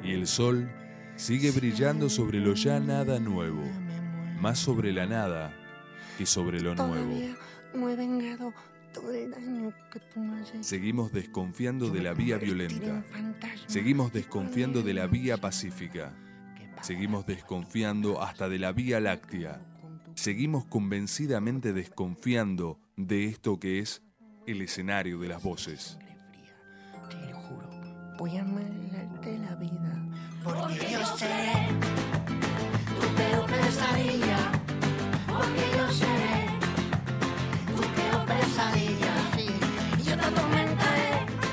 Y el sol sigue brillando sobre lo ya nada nuevo, más sobre la nada que sobre lo nuevo. No he vengado todo el daño que tú me has hecho. Seguimos desconfiando de la vía violenta. Seguimos desconfiando de la vía pacífica. Seguimos desconfiando hasta de la Vía Láctea. Seguimos convencidamente desconfiando de esto que es el escenario de las voces. Te lo juro, voy a amargarte la vida. Porque yo seré tu peor pesadilla. Porque yo seré tu peor pesadilla. Sí. Y yo te atormentaré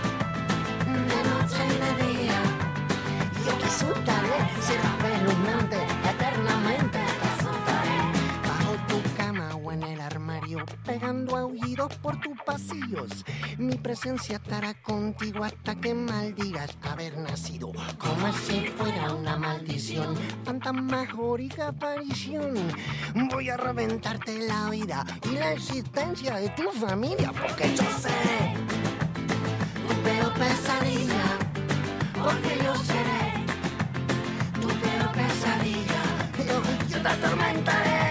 de noche y de día. Yo te asustaré, serás espeluznante, eternamente te asustaré. Bajo tu cama o en el armario, pegando aullidos por tus pasillos. Mi presencia estará contigo hasta que maldigas haber nacido. Como si fuera una maldición, fantasmagórica aparición. Voy a reventarte la vida y la existencia de tu familia, porque yo seré Tu peor pesadilla. Porque yo seré tu peor pesadilla. yo te atormentaré.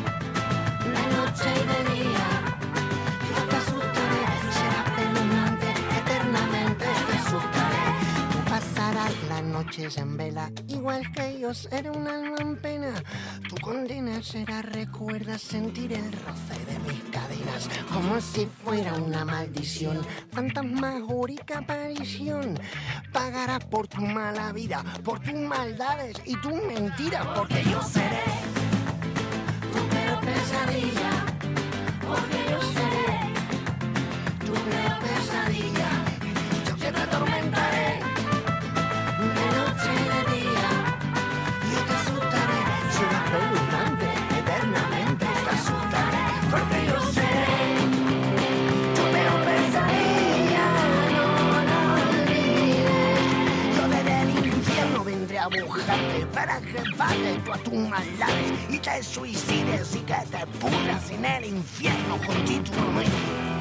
De noche y de día. Yo te asustaré, será espeluznante, eternamente te asustaré. Tú pasarás las noches en vela, igual que yo seré un alma en pena. Tu condena será, recuerda sentir el roce de mis cadenas, como si fuera una maldición, fantasmagórica aparición. Pagarás por tu mala vida, por tus maldades y tus mentiras, porque yo seré Tu peor pesadilla. Porque yo seré tu peor pesadilla. yo que te atormentaré. De noche y de día. Yo te asustaré, será espeluznante, eternamente te asustaré, porque yo seré Tu peor pesadilla. No, no olvides. yo desde el infierno vendré a buscarte para que pagues tú a tus maldades y te suicides y que te pudras en el infierno continuamente.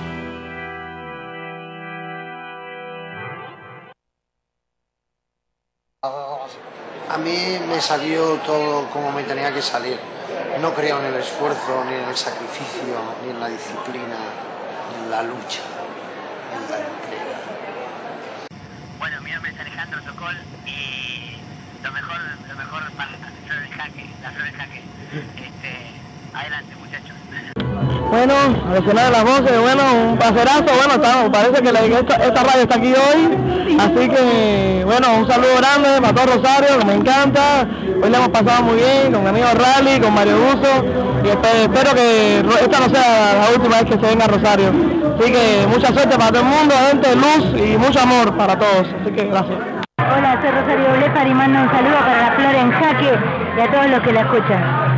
A mí me salió todo como me tenía que salir. No creo en el esfuerzo, ni en el sacrificio, ni en la disciplina, ni en la lucha, ni en la entrega. Bueno, mi nombre es Alejandro Sokol y lo mejor para la flor en jaque. Adelante, muchachos. Bueno, a los finales de las voces, bueno, un placerazo, bueno, parece que esta radio está aquí hoy, así que, bueno, un saludo grande para todo Rosario, que me encanta, hoy la hemos pasado muy bien, con mi amigo Rally, con Mario Buzo, y espero que esta no sea la última vez que se venga a Rosario, así que mucha suerte para todo el mundo, gente, luz y mucho amor para todos, así que gracias. Hola, soy Rosario Blefar y mando un saludo para la flor en jaque y a todos los que la escuchan.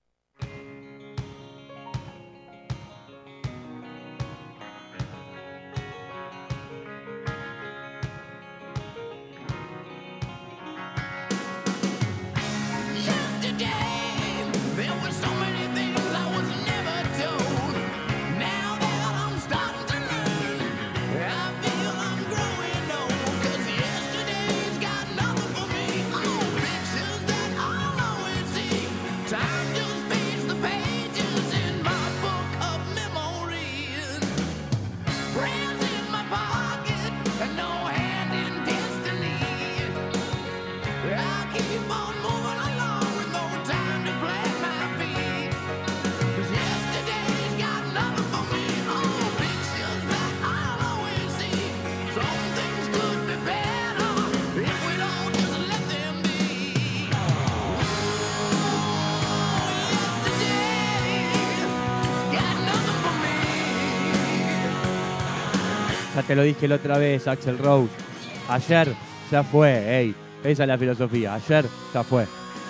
Ya te lo dije la otra vez, Axl Rose. Ayer ya fue, ey. Esa es la filosofía. Ayer ya fue.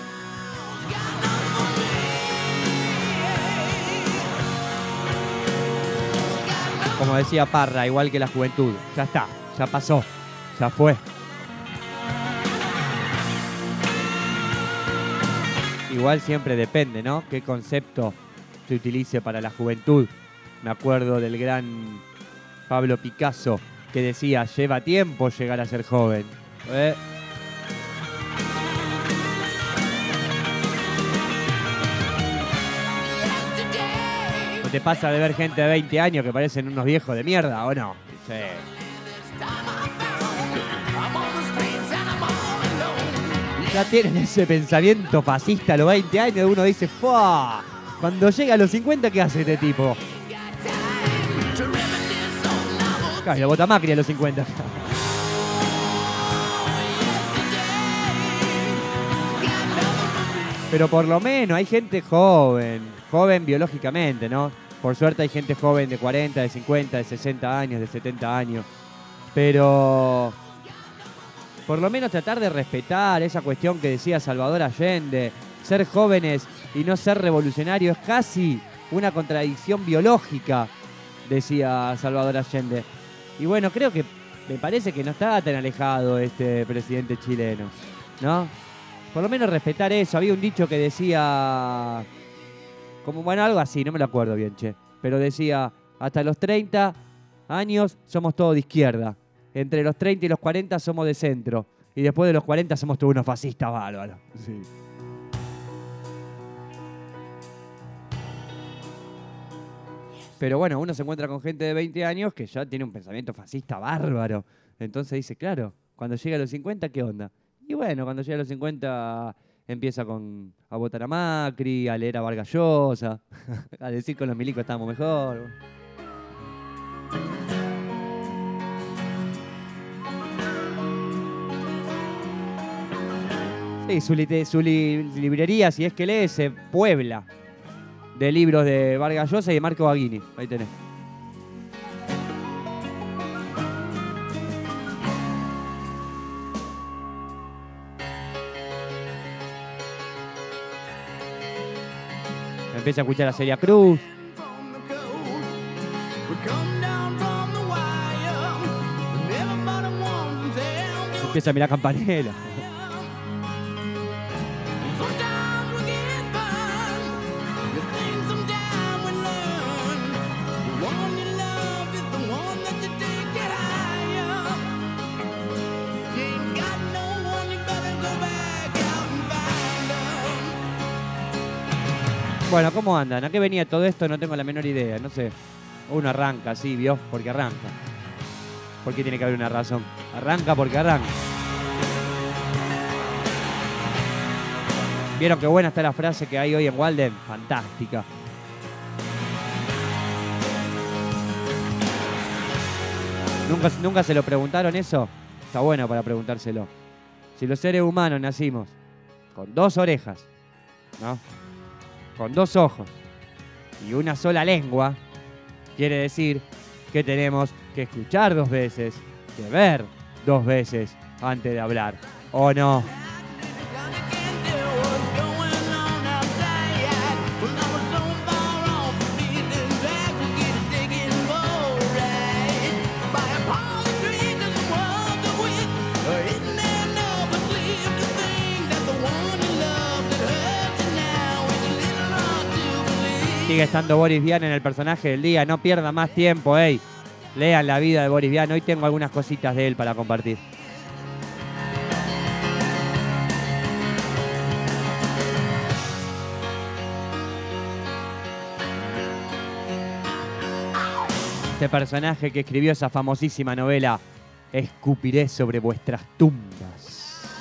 Como decía Parra, igual que la juventud. Ya está, ya pasó, ya fue. Igual siempre depende, ¿no? Qué concepto se utilice para la juventud. Me acuerdo del gran Pablo Picasso, que decía, lleva tiempo llegar a ser joven. te pasa de ver gente de 20 años que parecen unos viejos de mierda, ¿o no? Sí. Ya tienen ese pensamiento fascista a los 20 años, uno dice, ¡fua! Cuando llega a los 50, ¿qué hace este tipo? Claro, lo vota Macri a los 50. Pero por lo menos hay gente joven biológicamente, ¿no? Por suerte hay gente joven de 40, de 50, de 60 años, de 70 años. Pero por lo menos tratar de respetar esa cuestión que decía Salvador Allende. Ser jóvenes y no ser revolucionarios es casi una contradicción biológica, decía Salvador Allende. Y bueno, creo que me parece que no estaba tan alejado este presidente chileno, ¿no? Por lo menos respetar eso. Había un dicho que decía, como bueno, algo así, no me lo acuerdo bien, che. Pero decía, hasta los 30 años somos todos de izquierda. Entre los 30 y los 40 somos de centro. Y después de los 40 somos todos unos fascistas bárbaros. Sí. Pero bueno, uno se encuentra con gente de 20 años que ya tiene un pensamiento fascista bárbaro. Entonces dice, claro, cuando llega a los 50, ¿qué onda? Y bueno, cuando llega a los 50 empieza a votar a Macri, a leer a Vargas Llosa, a decir con los milicos estábamos mejor. Sí, su librería, si es que lee, se puebla de libros de Vargas Llosa y de Marco Baghini. Ahí tenés. Empieza a escuchar a Celia Cruz. Empieza a mirar Campanella. Bueno, ¿cómo andan? ¿A qué venía todo esto? No tengo la menor idea, no sé. Uno arranca, sí, ¿vio? Porque arranca. ¿Por qué tiene que haber una razón? Arranca porque arranca. ¿Vieron qué buena está la frase que hay hoy en Walden? Fantástica. ¿Nunca se lo preguntaron eso? Está bueno para preguntárselo. Si los seres humanos nacimos con 2 orejas, ¿no? Con 2 ojos y una sola lengua, quiere decir que tenemos que escuchar 2 veces, que ver 2 veces antes de hablar, ¿o no? Sigue estando Boris Vian en el personaje del día. No pierda más tiempo, ey. Lean la vida de Boris Vian. Hoy tengo algunas cositas de él para compartir. Este personaje que escribió esa famosísima novela Escupiré sobre vuestras tumbas.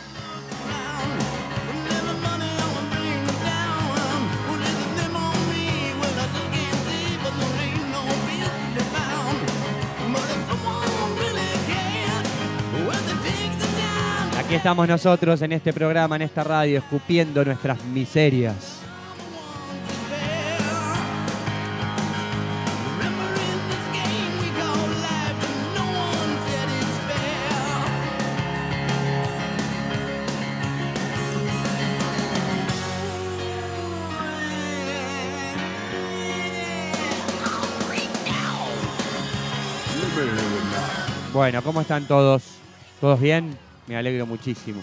Aquí estamos nosotros en este programa, en esta radio, escupiendo nuestras miserias. Bueno, ¿cómo están todos? ¿Todos bien? Me alegro muchísimo.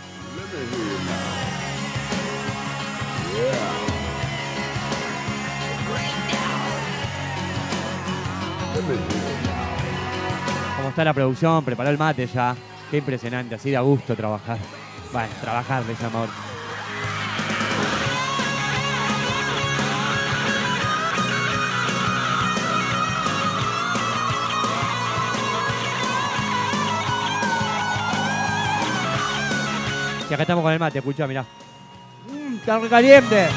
¿Cómo está la producción? ¿Preparó el mate ya? Qué impresionante, así da gusto trabajar. Bueno, trabajar de ese amor. Y acá estamos con el mate, escuchá, mirá. Está re caliente.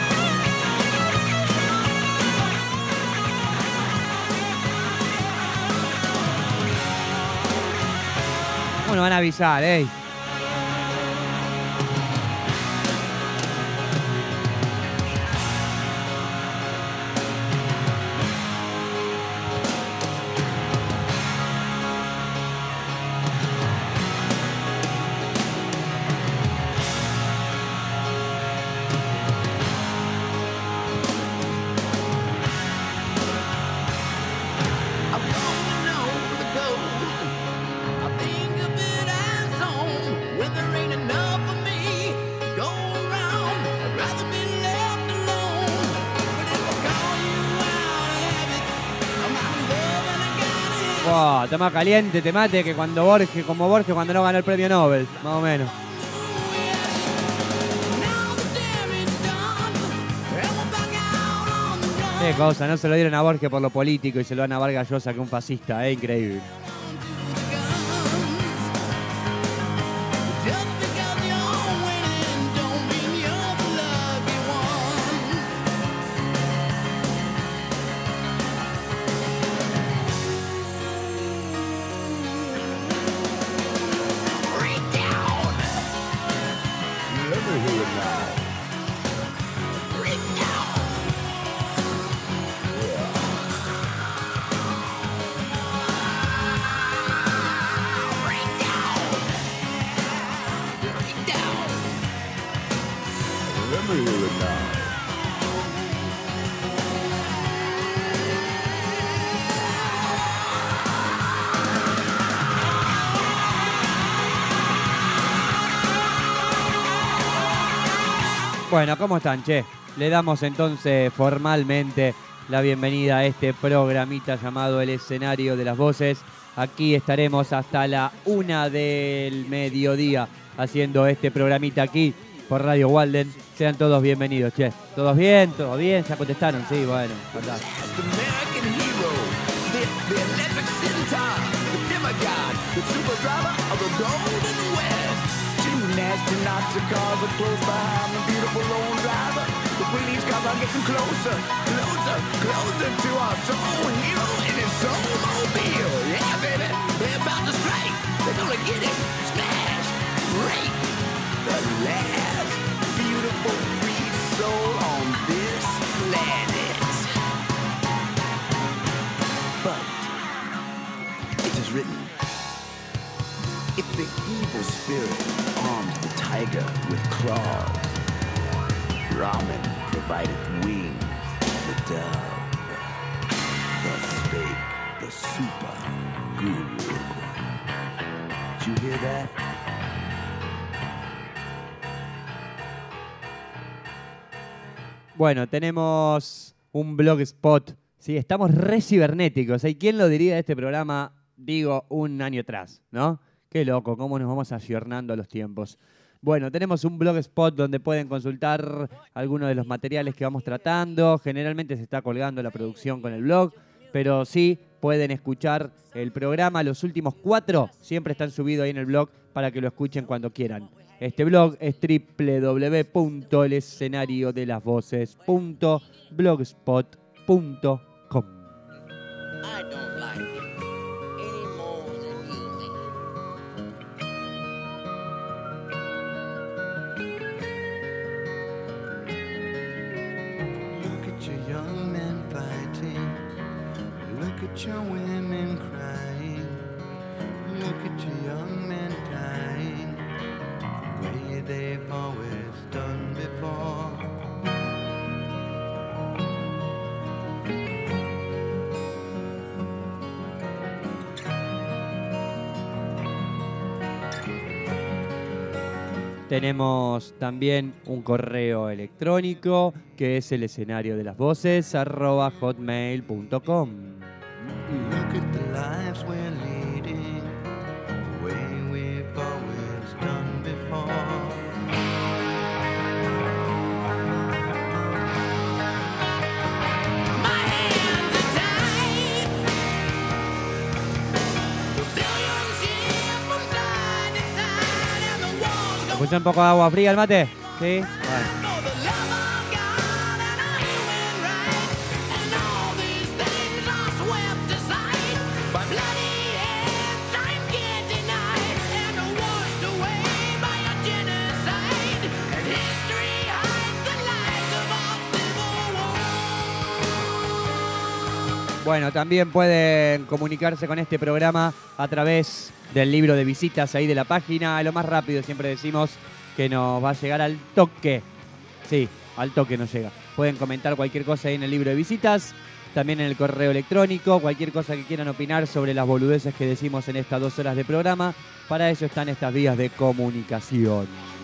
Bueno, van a avisar, Wow, está más caliente, te mate que cuando Borges cuando no ganó el premio Nobel, más o menos. Qué cosa, no se lo dieron a Borges por lo político y se lo dan a Vargas Llosa, que es un fascista, increíble. Bueno, ¿cómo están, che? Le damos entonces formalmente la bienvenida a este programita llamado El Escenario de las Voces. Aquí estaremos hasta la 1 del mediodía haciendo este programita aquí por Radio Walden. Sean todos bienvenidos, che. ¿Todos bien? ¿Todo bien? ¿Ya contestaron? Sí, bueno, verdad. Astronauts and cars are close behind the beautiful lone driver. The police cars are getting closer, closer, closer to our soul hero in his soul-mobile. Yeah, baby, they're about to strike. They're gonna get it, smash, break. The last beautiful free soul on this planet. But it is written, if the evil spirit arms the tiger with claws, Ramen provided wings, the dove, thus spake the super guru. Did you hear that? Bueno, tenemos un blogspot. Sí, estamos re cibernéticos. ¿Y quién lo diría de este programa, digo, un año atrás, ¿no? Qué loco, cómo nos vamos ayornando a los tiempos. Bueno, tenemos un blogspot donde pueden consultar algunos de los materiales que vamos tratando. Generalmente se está colgando la producción con el blog, pero sí pueden escuchar el programa. Los últimos 4 siempre están subidos ahí en el blog para que lo escuchen cuando quieran. Este blog es www.elescenariodelasvoces.blogspot.com. Your women crying, look at your young men dying, the way they've always done before. Tenemos también un correo electrónico que es el escenario de las voces @hotmail.com. Look at the lives we're leading, the way we've always done before. My hands are tied, the billions shift from side to side, and the war's ¿Puso un poco de agua fría el mate? Sí. Bueno. Bueno, también pueden comunicarse con este programa a través del libro de visitas ahí de la página. Lo más rápido, siempre decimos que nos va a llegar al toque. Sí, al toque nos llega. Pueden comentar cualquier cosa ahí en el libro de visitas, también en el correo electrónico, cualquier cosa que quieran opinar sobre las boludeces que decimos en estas 2 horas de programa. Para eso están estas vías de comunicación.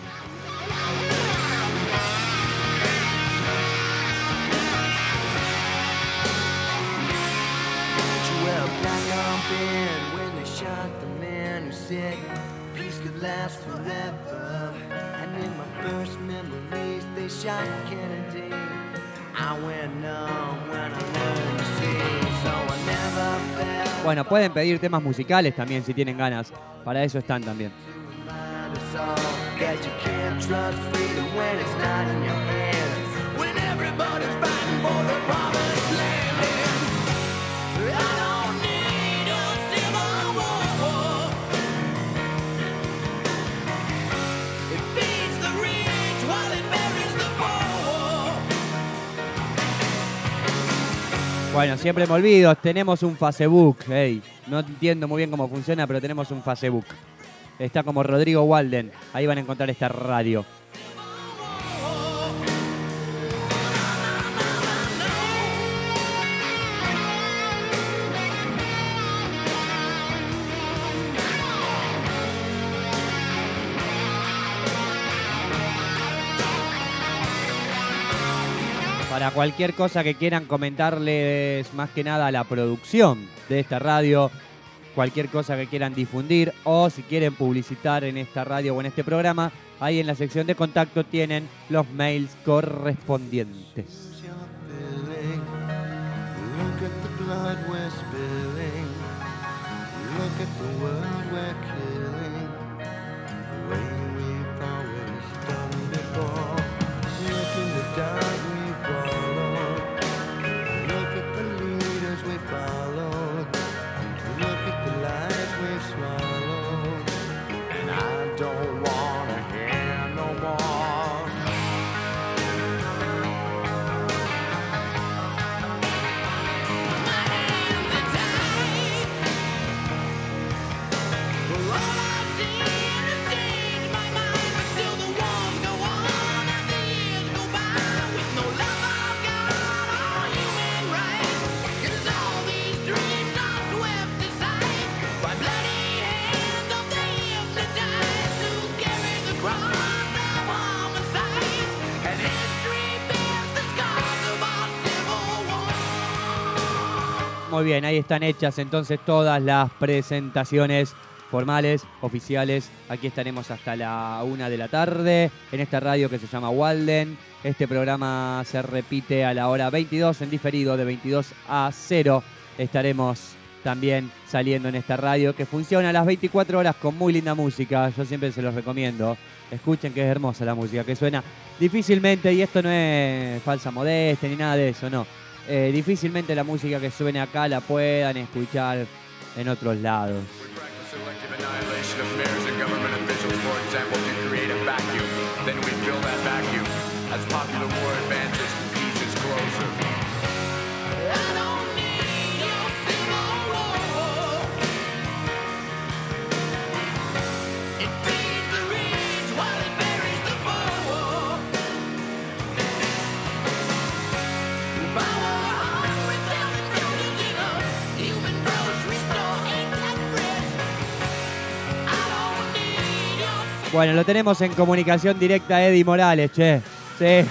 Peace could last forever. And in my first memories, they shot Kennedy. I went numb when I learned to see, so I never felt. Bueno, pueden pedir temas musicales también si tienen ganas. Para eso están también. Bueno, siempre me olvido, tenemos un Facebook. Hey, no entiendo muy bien cómo funciona, pero tenemos un Facebook. Está como Rodrigo Walden. Ahí van a encontrar esta radio. Para cualquier cosa que quieran comentarles, más que nada a la producción de esta radio, cualquier cosa que quieran difundir o si quieren publicitar en esta radio o en este programa, ahí en la sección de contacto tienen los mails correspondientes. Muy bien, ahí están hechas entonces todas las presentaciones formales, oficiales. Aquí estaremos hasta la 1 de la tarde en esta radio que se llama Walden. Este programa se repite a la hora 22 en diferido, de 22 a 0. Estaremos también saliendo en esta radio que funciona a las 24 horas con muy linda música. Yo siempre se los recomiendo. Escuchen que es hermosa la música, que suena difícilmente, y esto no es falsa modestia ni nada de eso, no. Difícilmente la música que suene acá la puedan escuchar en otros lados. Bueno, lo tenemos en comunicación directa Eddie Morales, che. Sí.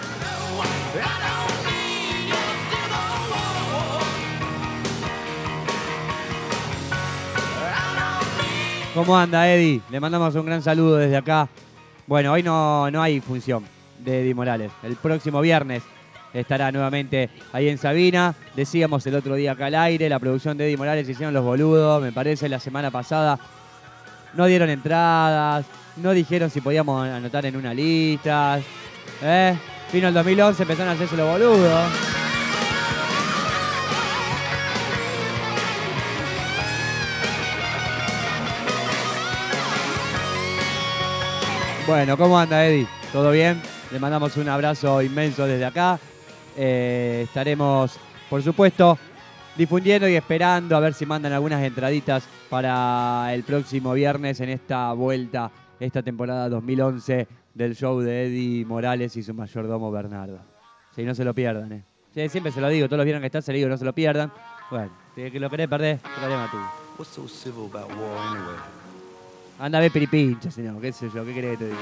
¿Cómo anda, Eddie? Le mandamos un gran saludo desde acá. Bueno, hoy no hay función de Eddie Morales. El próximo viernes estará nuevamente ahí en Sabina. Decíamos el otro día acá al aire, la producción de Eddie Morales hicieron los boludos, me parece, la semana pasada. No dieron entradas, no dijeron si podíamos anotar en una lista. Vino el 2011, empezaron a hacerse los boludos. Bueno, ¿cómo anda, Eddie? ¿Todo bien? Le mandamos un abrazo inmenso desde acá. Estaremos, por supuesto, difundiendo y esperando a ver si mandan algunas entraditas para el próximo viernes en esta vuelta, esta temporada 2011 del show de Eddie Morales y su mayordomo Bernardo. Sí, no se lo pierdan, ¿eh? Sí, siempre se lo digo, todos los viernes que está se lo digo, no se lo pierdan. Bueno, si que lo querés perder, problema tuyo. What's so civil about war anyway? Anda a ver piripincha, señor, qué sé yo, qué querés que te diga.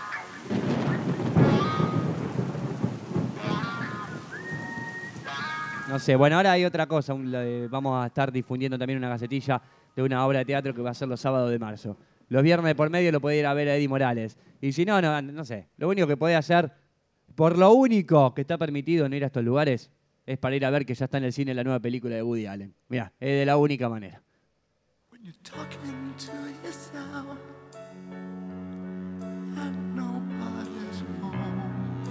No sé, bueno, ahora hay otra cosa. Vamos a estar difundiendo también una gacetilla de una obra de teatro que va a ser los sábados de marzo. Los viernes por medio lo puede ir a ver a Eddie Morales. Y si no, no sé. Lo único que puede hacer, por lo único que está permitido no ir a estos lugares, es para ir a ver que ya está en el cine la nueva película de Woody Allen. Mirá, es de la única manera. When you're talking to yourself and nobody's home,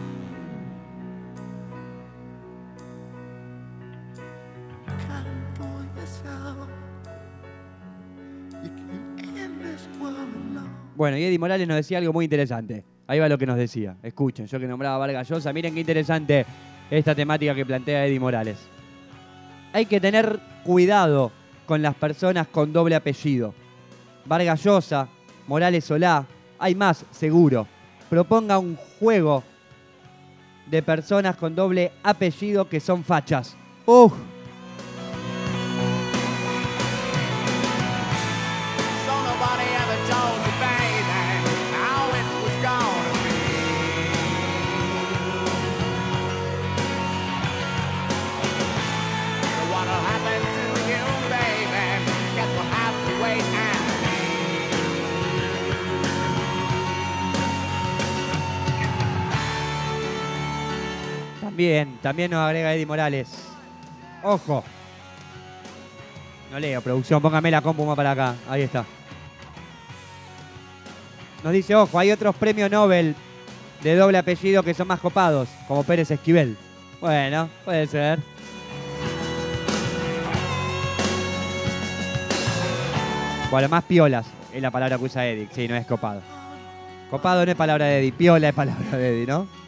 you can't fool yourself. You can't end this world alone. Bueno, y Eddie Morales nos decía algo muy interesante. Ahí va lo que nos decía. Escuchen, yo que nombraba a Vargas Llosa, miren qué interesante esta temática que plantea Eddie Morales. Hay que tener cuidado con las personas con doble apellido. Vargas Llosa, Morales Solá, hay más, seguro. Proponga un juego de personas con doble apellido que son fachas. ¡Uf! También nos agrega Eddie Morales. Ojo. No leo, producción, póngame la compu más para acá. Ahí está. Nos dice, ojo, hay otros premios Nobel de doble apellido que son más copados, como Pérez Esquivel. Bueno, puede ser. Bueno, más piolas es la palabra que usa Eddie. Sí, no es copado. Copado no es palabra de Eddie, piola es palabra de Eddie, ¿no?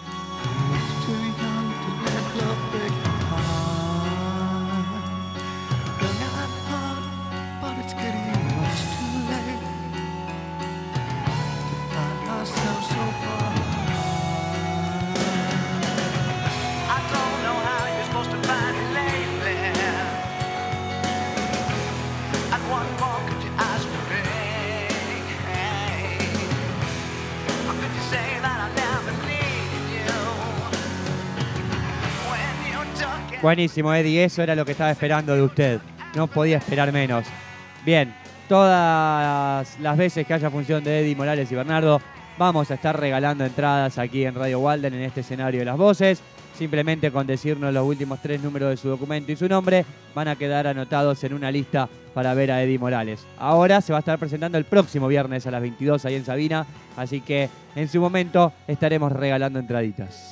Buenísimo, Eddie, eso era lo que estaba esperando de usted. No podía esperar menos. Bien, todas las veces que haya función de Eddie Morales y Bernardo, vamos a estar regalando entradas aquí en Radio Walden en este escenario de las voces. Simplemente con decirnos los últimos 3 números de su documento y su nombre, van a quedar anotados en una lista para ver a Eddie Morales. Ahora se va a estar presentando el próximo viernes a las 22 ahí en Sabina, así que en su momento estaremos regalando entraditas.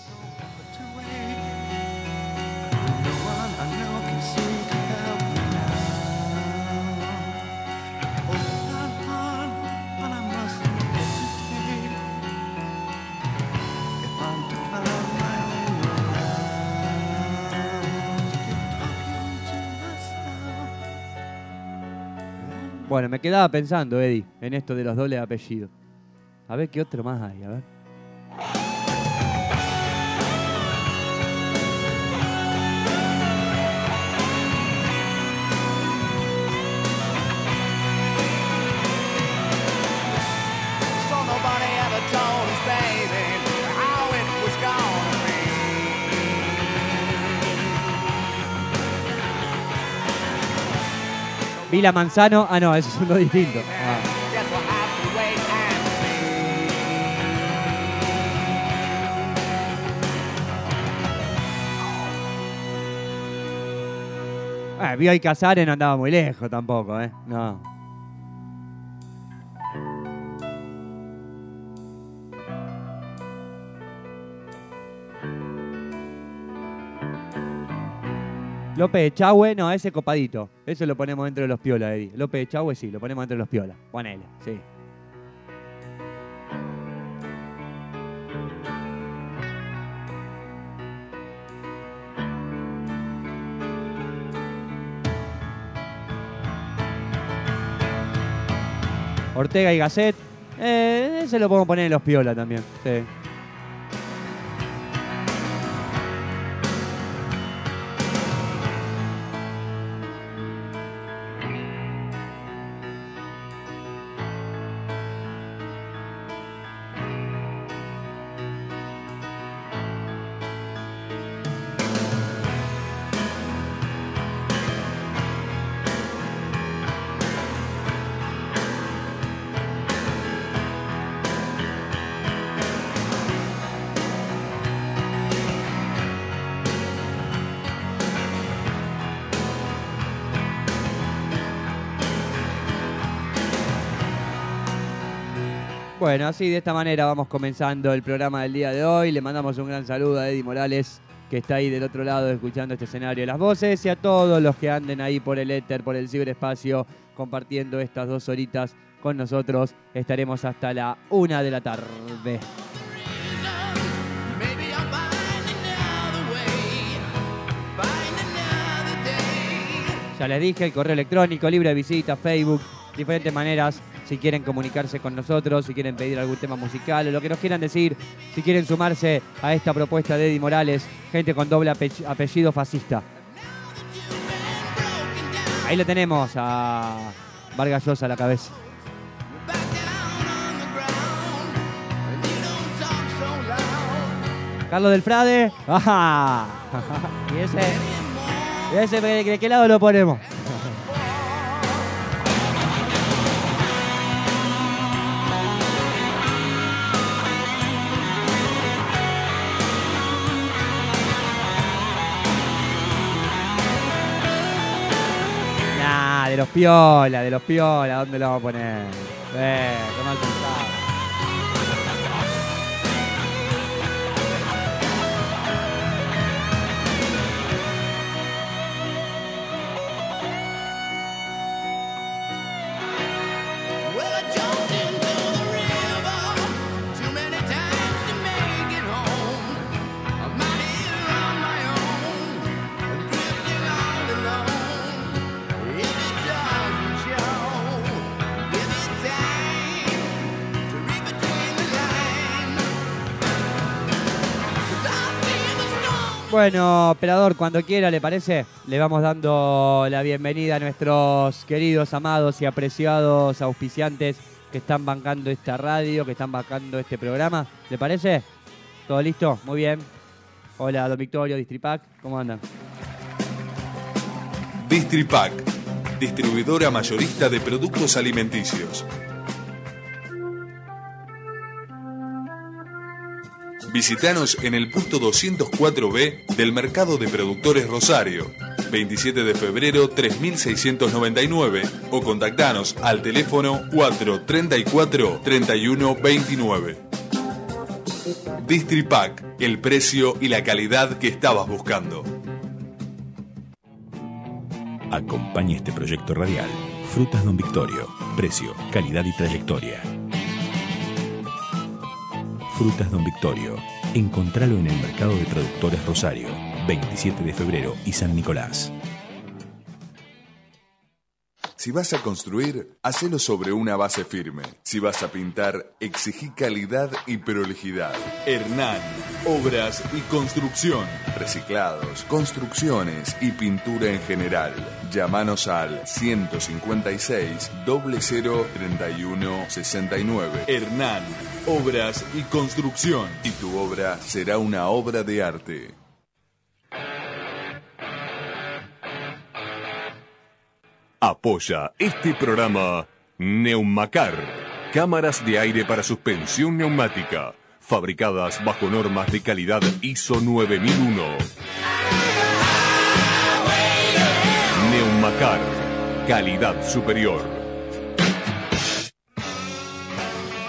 Bueno, me quedaba pensando, Eddie, en esto de los dobles apellidos. A ver qué otro más hay, a ver. Vila Manzano, no, eso es uno distinto. Bioy Casares no andaba muy lejos tampoco, ¿eh? No. López Echagüe, no, ese copadito. Eso lo ponemos dentro de los piolas, Eddie. López Echagüe sí, lo ponemos dentro de los piolas. Ponele, sí. Ortega y Gasset, ese lo podemos poner en los piolas también, sí. Bueno, así de esta manera vamos comenzando el programa del día de hoy. Le mandamos un gran saludo a Eddie Morales, que está ahí del otro lado escuchando este escenario de las voces, y a todos los que anden ahí por el éter, por el ciberespacio, compartiendo estas 2 horitas con nosotros. Estaremos hasta la 1 de la tarde. Ya les dije, el correo electrónico, libre de visita, Facebook, diferentes maneras. Si quieren comunicarse con nosotros, si quieren pedir algún tema musical o lo que nos quieran decir, si quieren sumarse a esta propuesta de Eddie Morales, gente con doble apellido fascista. Ahí lo tenemos a Vargas Llosa a la cabeza. Carlos del Frade. ¡Ajá! ¿Y ese de qué lado lo ponemos? De los piola, ¿dónde lo vamos a poner? Qué mal pensado. Bueno, operador, cuando quiera, ¿le parece? Le vamos dando la bienvenida a nuestros queridos, amados y apreciados auspiciantes que están bancando esta radio, que están bancando este programa. ¿Le parece? ¿Todo listo? Muy bien. Hola, don Victorio, Distripac, ¿cómo andan? Distripac, distribuidora mayorista de productos alimenticios. Visítanos en el puesto 204B del Mercado de Productores Rosario, 27 de febrero 3699, o contactanos al teléfono 434-3129. Distripac, el precio y la calidad que estabas buscando. Acompaña este proyecto radial. Frutas Don Victorio. Precio, calidad y trayectoria. Frutas Don Victorio. Encontralo en el Mercado de Productores Rosario, 27 de febrero y San Nicolás. Si vas a construir, hacelo sobre una base firme. Si vas a pintar, exigí calidad y prolijidad. Hernán, obras y construcción. Reciclados, construcciones y pintura en general. Llámanos al 156 00 31 69. Hernán, obras y construcción. Y tu obra será una obra de arte. Apoya este programa Neumacar, cámaras de aire para suspensión neumática, fabricadas bajo normas de calidad ISO 9001. Neumacar, calidad superior.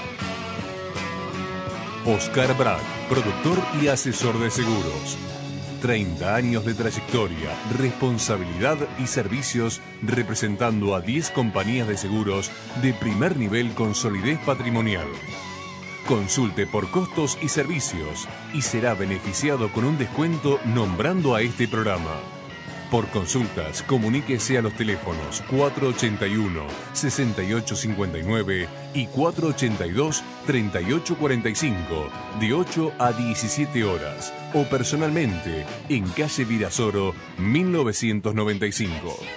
Oscar Brad, productor y asesor de seguros. 30 años de trayectoria, responsabilidad y servicios representando a 10 compañías de seguros de primer nivel con solidez patrimonial. Consulte por costos y servicios y será beneficiado con un descuento nombrando a este programa. Por consultas, comuníquese a los teléfonos 481-6859 y 482-3845 de 8 a 17 horas o personalmente en calle Virasoro 1995.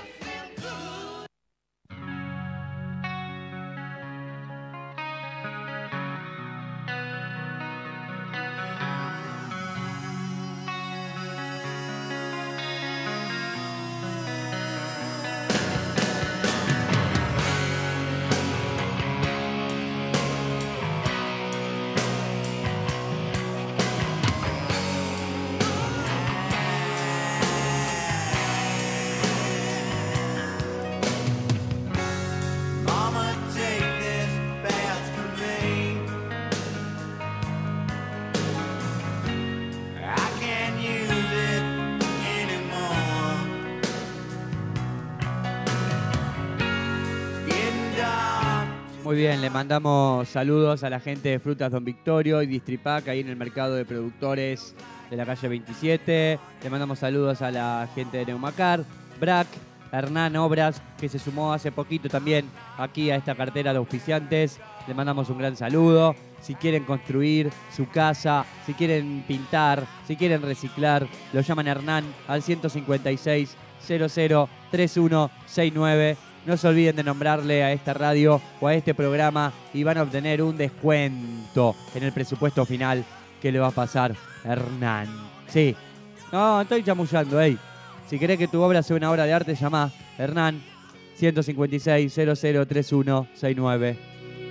Muy bien, le mandamos saludos a la gente de Frutas Don Victorio y Distripac, ahí en el mercado de productores de la calle 27. Le mandamos saludos a la gente de Neumacar, Brac, Hernán Obras, que se sumó hace poquito también aquí a esta cartera de auspiciantes. Le mandamos un gran saludo. Si quieren construir su casa, si quieren pintar, si quieren reciclar, lo llaman a Hernán al 156 00 3169. No se olviden de nombrarle a esta radio o a este programa y van a obtener un descuento en el presupuesto final que le va a pasar Hernán. Sí, no, estoy chamullando, ey. Si querés que tu obra sea una obra de arte, llamá Hernán 156 00 3169.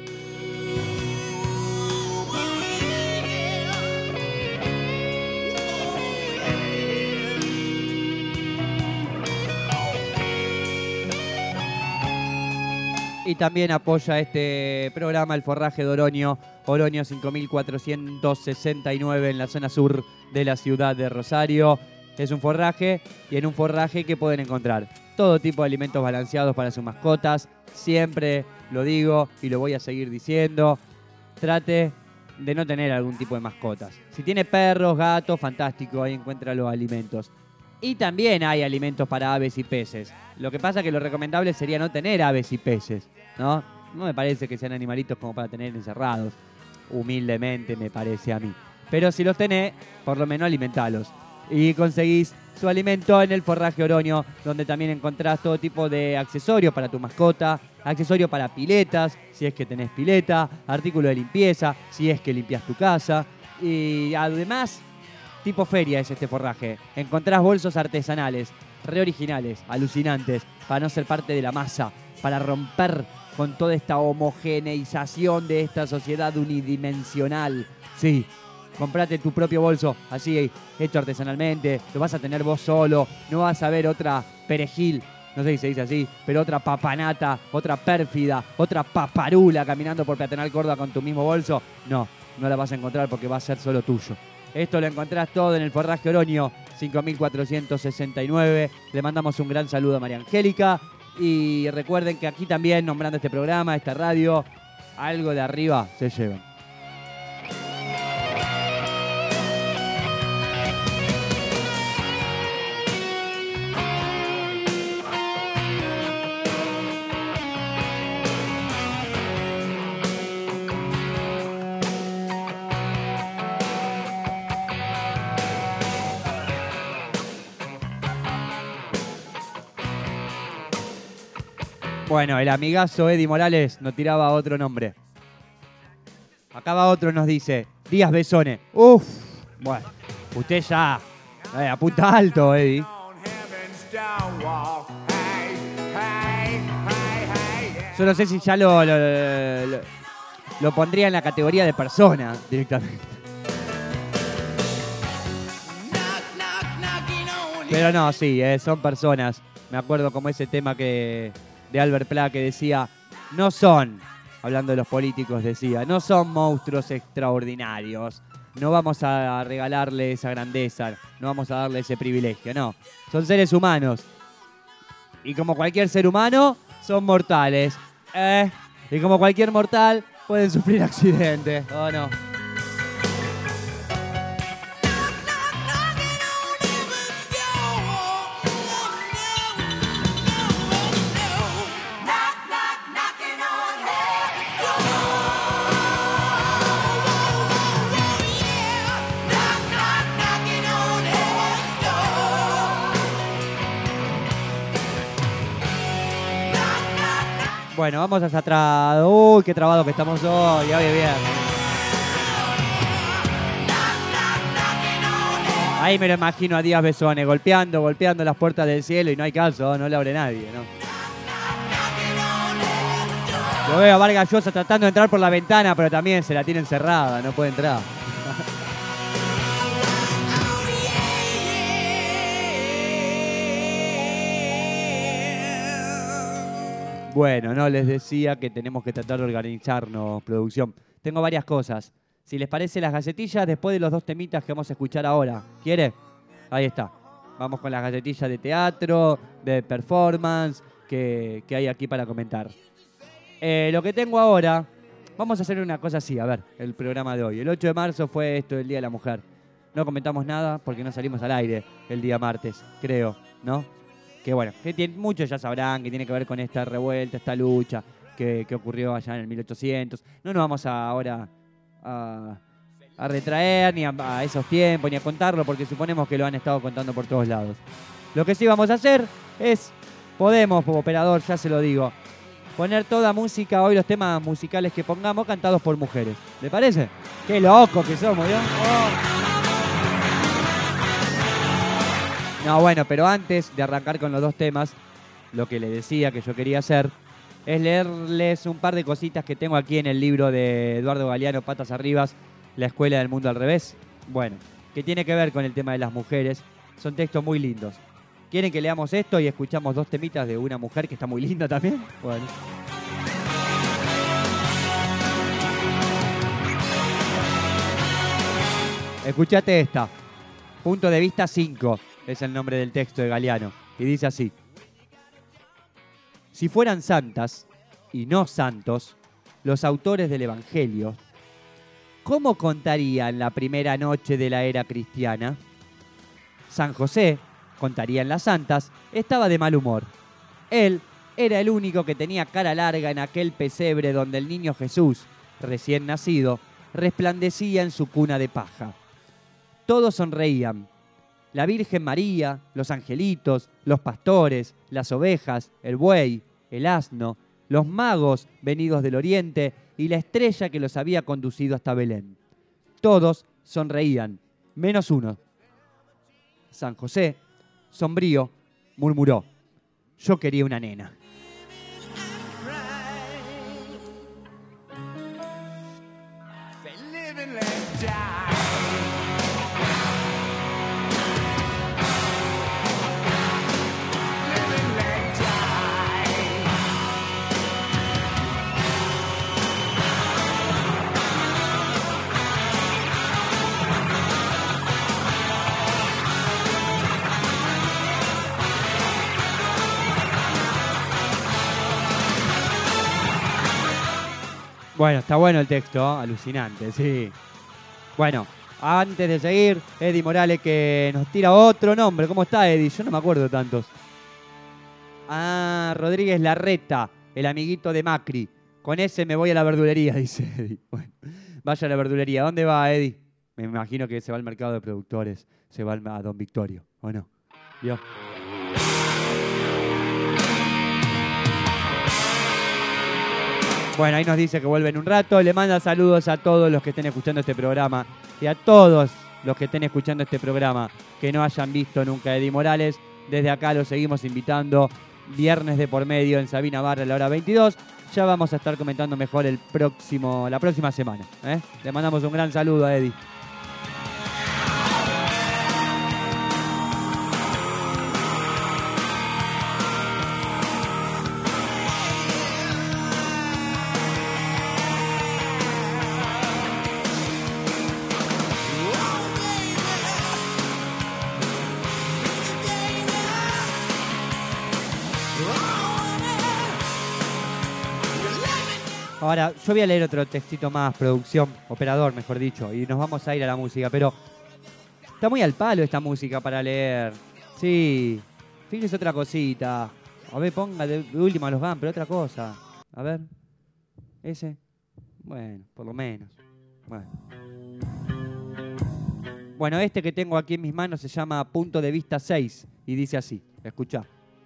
Y también apoya este programa el forraje de Oroño, Oroño 5469 en la zona sur de la ciudad de Rosario. Es un forraje y en un forraje que pueden encontrar todo tipo de alimentos balanceados para sus mascotas. Siempre lo digo y lo voy a seguir diciendo. Trate de no tener algún tipo de mascotas. Si tiene perros, gatos, fantástico, ahí encuentra los alimentos. Y también hay alimentos para aves y peces. Lo que pasa es que lo recomendable sería no tener aves y peces, ¿no? No me parece que sean animalitos como para tener encerrados. Humildemente me parece a mí. Pero si los tenés, por lo menos alimentalos. Y conseguís su alimento en el forraje Oroño, donde también encontrás todo tipo de accesorios para tu mascota, accesorios para piletas, si es que tenés pileta, artículos de limpieza, si es que limpias tu casa. Y además, tipo feria es este forraje. Encontrás bolsos artesanales, re originales, alucinantes, para no ser parte de la masa, para romper con toda esta homogeneización de esta sociedad unidimensional. Sí, comprate tu propio bolso, así, hecho artesanalmente, lo vas a tener vos solo, no vas a ver otra perejil, no sé si se dice así, pero otra papanata, otra pérfida, otra paparula caminando por Peatonal Córdoba con tu mismo bolso. No, no la vas a encontrar porque va a ser solo tuyo. Esto lo encontrás todo en el forraje Oroño 5469. Le mandamos un gran saludo a María Angélica. Y recuerden que aquí también, nombrando este programa, esta radio, algo de arriba se llevan. Bueno, el amigazo Eddie Morales nos tiraba otro nombre. Acá va otro, nos dice Díaz Besone. Uf, bueno, usted ya apunta alto, Eddie. Yo no sé si ya lo pondría en la categoría de persona directamente. Pero no, sí, son personas. Me acuerdo como ese tema de Albert Pla que decía, no son, hablando de los políticos, decía, no son monstruos extraordinarios, no vamos a regalarle esa grandeza, no vamos a darle ese privilegio, no. Son seres humanos. Y como cualquier ser humano, son mortales. Y como cualquier mortal, pueden sufrir accidentes, ¿o no? Bueno, vamos hacia atrás. Uy, qué trabado que estamos hoy. Ya hoy bien. Ahí me lo imagino a Díaz Besone golpeando las puertas del cielo y no hay caso, no le abre nadie, ¿no? Yo veo a Vargas Llosa tratando de entrar por la ventana, pero también se la tienen cerrada, no puede entrar. Bueno, no, les decía que tenemos que tratar de organizarnos, producción. Tengo varias cosas. Si les parece, las gacetillas después de los 2 temitas que vamos a escuchar ahora. ¿Quiere? Ahí está. Vamos con las gacetillas de teatro, de performance, que hay aquí para comentar. Lo que tengo ahora, vamos a hacer una cosa así, a ver, el programa de hoy. El 8 de marzo fue esto, el Día de la Mujer. No comentamos nada porque no salimos al aire el día martes, creo, ¿no? Que bueno, muchos ya sabrán que tiene que ver con esta revuelta, esta lucha que ocurrió allá en el 1800. No nos vamos ahora a retraer ni a esos tiempos, ni a contarlo, porque suponemos que lo han estado contando por todos lados. Lo que sí vamos a hacer es, podemos, como operador, ya se lo digo, poner toda música, hoy los temas musicales que pongamos cantados por mujeres. ¿Le parece? ¡Qué locos que somos, Dios! ¡Oh! No, bueno, pero antes de arrancar con los 2 temas, lo que les decía que yo quería hacer es leerles un par de cositas que tengo aquí en el libro de Eduardo Galeano, Patas Arribas, La Escuela del Mundo al Revés. Bueno, que tiene que ver con el tema de las mujeres. Son textos muy lindos. ¿Quieren que leamos esto y escuchamos 2 temitas de una mujer que está muy linda también? Bueno. Escuchate esta. Punto de vista 5 es el nombre del texto de Galeano. Y dice así. Si fueran santas y no santos, los autores del Evangelio, ¿cómo contarían la primera noche de la era cristiana? San José, contarían las santas, estaba de mal humor. Él era el único que tenía cara larga en aquel pesebre donde el niño Jesús, recién nacido, resplandecía en su cuna de paja. Todos sonreían. La Virgen María, los angelitos, los pastores, las ovejas, el buey, el asno, los magos venidos del oriente y la estrella que los había conducido hasta Belén. Todos sonreían, menos uno. San José, sombrío, murmuró: yo quería una nena. Bueno, está bueno el texto, ¿eh? Alucinante, sí. Bueno, antes de seguir, Eddie Morales que nos tira otro nombre. ¿Cómo está, Eddie? Yo no me acuerdo de tantos. Ah, Rodríguez Larreta, el amiguito de Macri. Con ese me voy a la verdulería, dice Eddie. Bueno, vaya a la verdulería. ¿Dónde va, Eddie? Me imagino que se va al mercado de productores. Se va a Don Victorio, ¿o no? ¿Vio? Bueno, ahí nos dice que vuelve en un rato. Le manda saludos a todos los que estén escuchando este programa y a todos los que estén escuchando este programa que no hayan visto nunca a Eddie Morales. Desde acá los seguimos invitando viernes de por medio en Sabina Barra a la hora 22. Ya vamos a estar comentando mejor la próxima semana. Le mandamos un gran saludo a Eddie. Ahora, yo voy a leer otro textito más, producción, operador, mejor dicho, y nos vamos a ir a la música, pero está muy al palo esta música para leer. Sí, fíjese otra cosita. A ver, ponga de última los van, pero otra cosa. A ver, ese. Bueno, por lo menos. Bueno, este que tengo aquí en mis manos se llama Punto de Vista 6 y dice así, escuchá.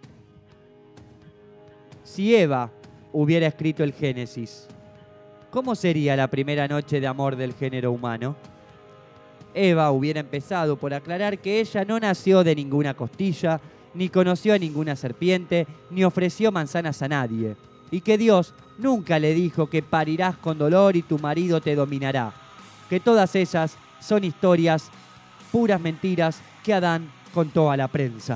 Si Eva hubiera escrito el Génesis, ¿cómo sería la primera noche de amor del género humano? Eva hubiera empezado por aclarar que ella no nació de ninguna costilla, ni conoció a ninguna serpiente, ni ofreció manzanas a nadie, y que Dios nunca le dijo que parirás con dolor y tu marido te dominará, que todas ellas son historias, puras mentiras que Adán contó a la prensa.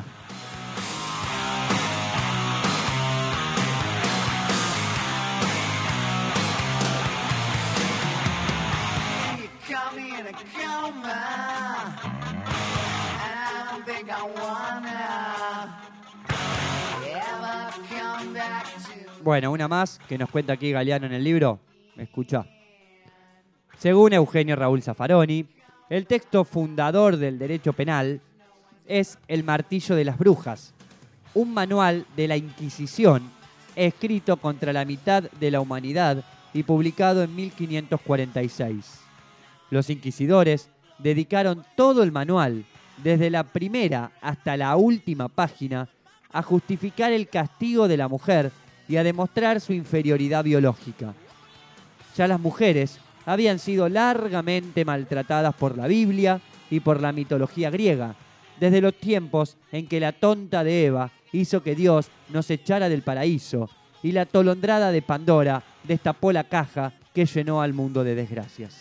Bueno, una más que nos cuenta aquí Galeano en el libro. Escucha. Según Eugenio Raúl Zaffaroni, el texto fundador del derecho penal es El Martillo de las Brujas, un manual de la Inquisición escrito contra la mitad de la humanidad y publicado en 1546. Los inquisidores dedicaron todo el manual, desde la primera hasta la última página, a justificar el castigo de la mujer y a demostrar su inferioridad biológica. Ya las mujeres habían sido largamente maltratadas por la Biblia y por la mitología griega, desde los tiempos en que la tonta de Eva hizo que Dios nos echara del paraíso y la atolondrada de Pandora destapó la caja que llenó al mundo de desgracias.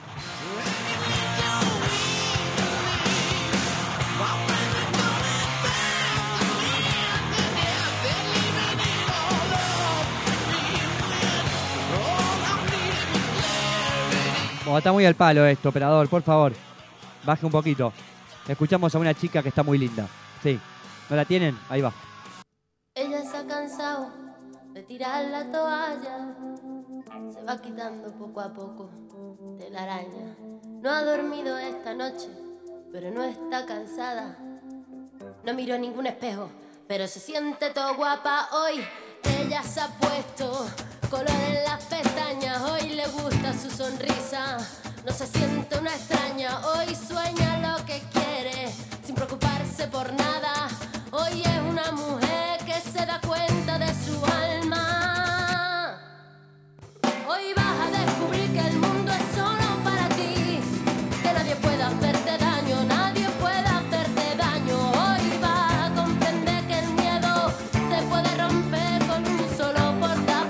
Bueno, está muy al palo esto, operador, por favor. Baje un poquito. Escuchamos a una chica que está muy linda. Sí. ¿No la tienen? Ahí va. Ella se ha cansado de tirar la toalla. Se va quitando poco a poco de la araña. No ha dormido esta noche, pero no está cansada. No miró ningún espejo, pero se siente todo guapa hoy. Ella se ha puesto color en las pestañas, hoy le gusta su sonrisa, no se siente una extraña, hoy sueña lo que quiere, sin preocuparse por nada, hoy es una mujer que se da cuenta de su alma, hoy vas a descubrir que el mundo es solo para ti, que nadie puede hacerte daño, nadie puede hacerte daño, hoy vas a comprender que el miedo se puede romper con un solo portazo.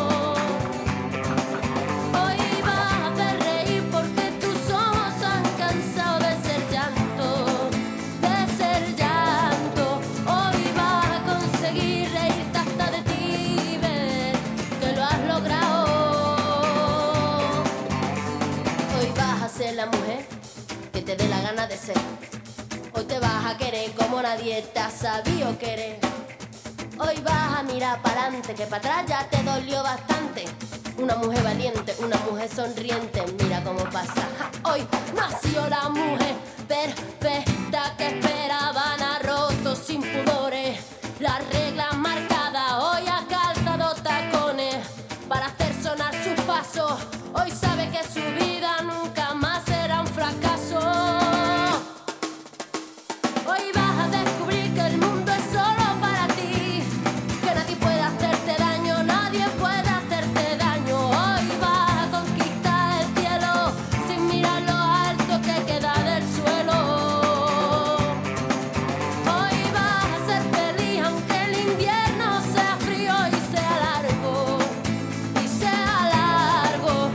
La mujer que te dé la gana de ser. Hoy te vas a querer como nadie te ha sabido querer. Hoy vas a mirar para adelante, que para atrás ya te dolió bastante. Una mujer valiente, una mujer sonriente, mira cómo pasa. Hoy nació la mujer perfecta que esperaban, ha roto sin pudores las reglas marcadas. Hoy ha calzado tacones para hacer sonar sus pasos. Hoy sabe que su vida nunca más será un fracaso. Hoy vas a descubrir que el mundo es solo para ti, que nadie puede hacerte daño, nadie puede hacerte daño. Hoy vas a conquistar el cielo sin mirar lo alto que queda del suelo. Hoy vas a ser feliz aunque el invierno sea frío y sea largo, y sea largo.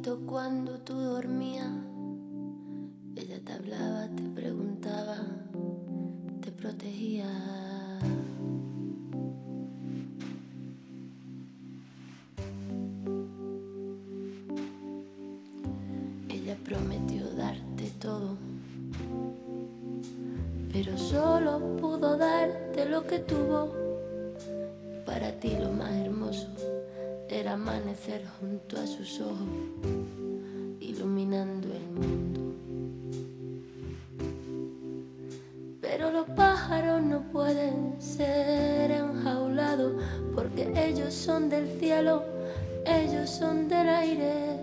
justo cuando tú dormías, ella te hablaba, te preguntaba, te protegía. Ella prometió darte todo, pero solo pudo darte lo que tuvo. Para ti lo más hermoso era amanecer junto a sus ojos, iluminando el mundo. Pero los pájaros no pueden ser enjaulados, porque ellos son del cielo, ellos son del aire.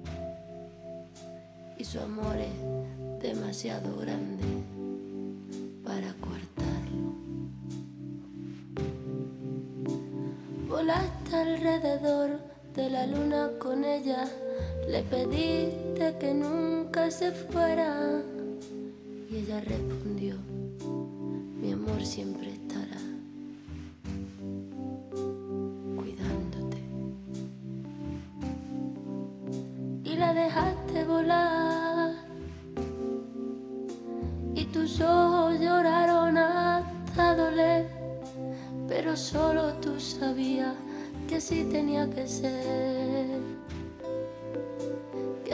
Y su amor es demasiado grande para coartarlo. Volaste alrededor de la luna con ella, le pediste que nunca se fuera, y ella respondió: mi amor siempre estará cuidándote. Y la dejaste volar, y tus ojos lloraron hasta doler, pero solo tú sabías que así tenía que ser, que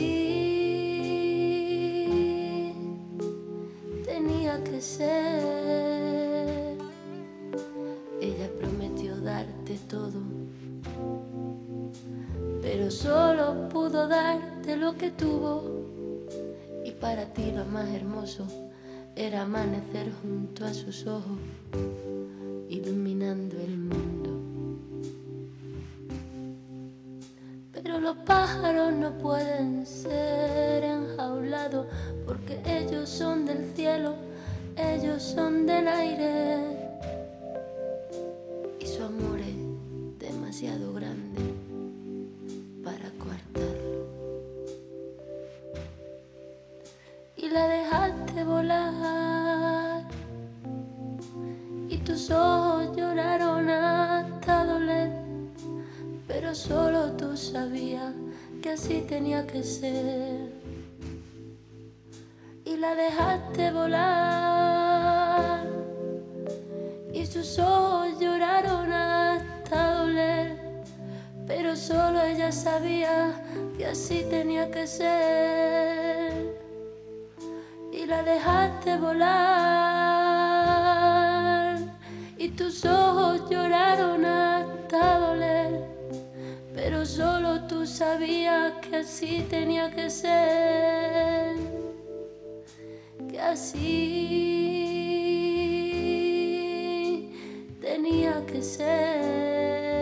así tenía que ser. Ella prometió darte todo, pero solo pudo darte lo que tuvo. Y para ti lo más hermoso era amanecer junto a sus ojos, iluminando el mundo. Pero los pájaros no pueden ser enjaulados, porque ellos son del cielo, ellos son del aire. Y su amor es demasiado grande para coartarlo. Y la dejaste volar, y tus ojos lloraron hasta doler, pero solo tú sabías que así tenía que ser. Y la dejaste volar, y sus ojos lloraron hasta doler, pero solo ella sabía que así tenía que ser. Y la dejaste volar, y tus ojos lloraron hasta doler, pero solo tú sabías que así tenía que ser, que así tenía que ser.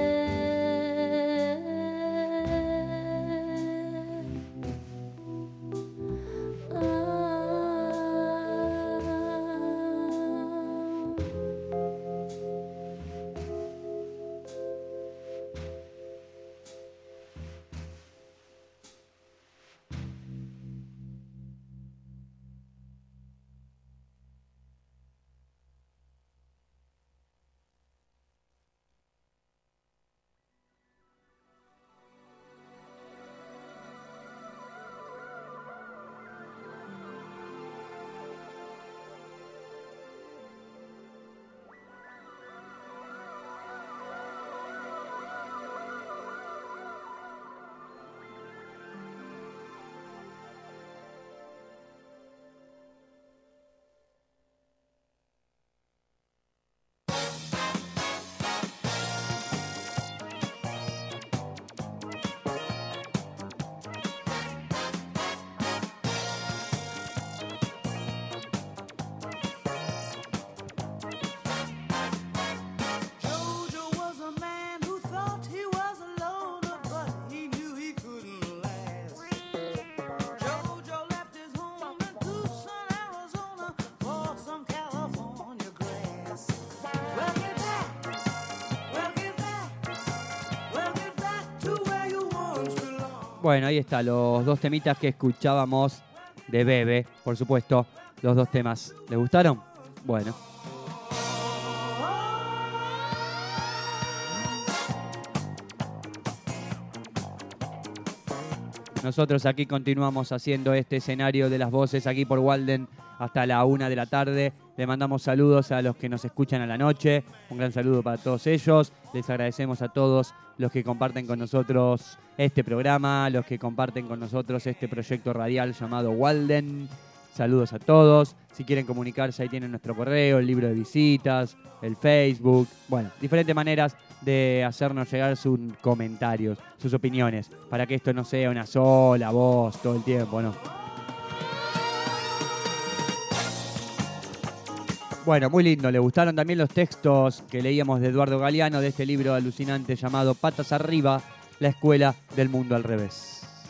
Bueno, ahí está, los dos temitas que escuchábamos de Bebe, por supuesto, los dos temas. ¿Les gustaron? Bueno. Nosotros aquí continuamos haciendo este escenario de las voces aquí por Walden hasta la 1 de la tarde. Le mandamos saludos a los que nos escuchan a la noche. Un gran saludo para todos ellos. Les agradecemos a todos los que comparten con nosotros este programa, los que comparten con nosotros este proyecto radial llamado Walden. Saludos a todos. Si quieren comunicarse, ahí tienen nuestro correo, el libro de visitas, el Facebook. Bueno, diferentes maneras de hacernos llegar sus comentarios, sus opiniones, para que esto no sea una sola voz todo el tiempo, ¿no? Bueno, muy lindo. Le gustaron también los textos que leíamos de Eduardo Galeano de este libro alucinante llamado Patas Arriba, la escuela del mundo al revés.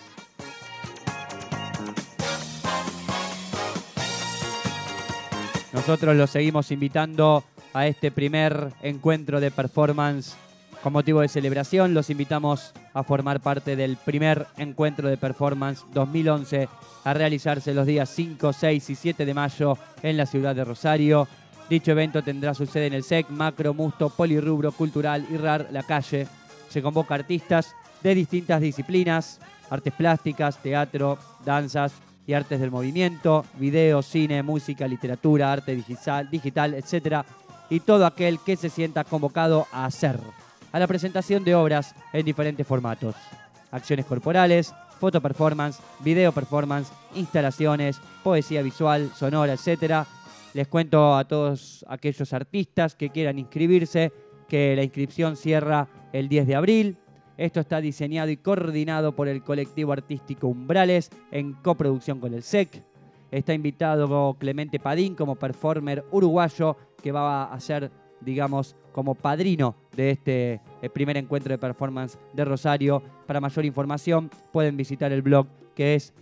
Nosotros los seguimos invitando a este primer encuentro de performance con motivo de celebración. Los invitamos a formar parte del primer encuentro de performance 2011 a realizarse los días 5, 6 y 7 de mayo en la ciudad de Rosario. Dicho evento tendrá su sede en el SEC, Macro, Musto, Polirrubro, Cultural, IRAR, La Calle. Se convoca artistas de distintas disciplinas, artes plásticas, teatro, danzas y artes del movimiento, video, cine, música, literatura, arte digital, etc. Y todo aquel que se sienta convocado a hacer, a la presentación de obras en diferentes formatos. Acciones corporales, foto performance, video performance, instalaciones, poesía visual, sonora, etc. Les cuento a todos aquellos artistas que quieran inscribirse que la inscripción cierra el 10 de abril. Esto está diseñado y coordinado por el colectivo artístico Umbrales en coproducción con el SEC. Está invitado Clemente Padín como performer uruguayo que va a ser, digamos, como padrino de este primer encuentro de performance de Rosario. Para mayor información pueden visitar el blog que es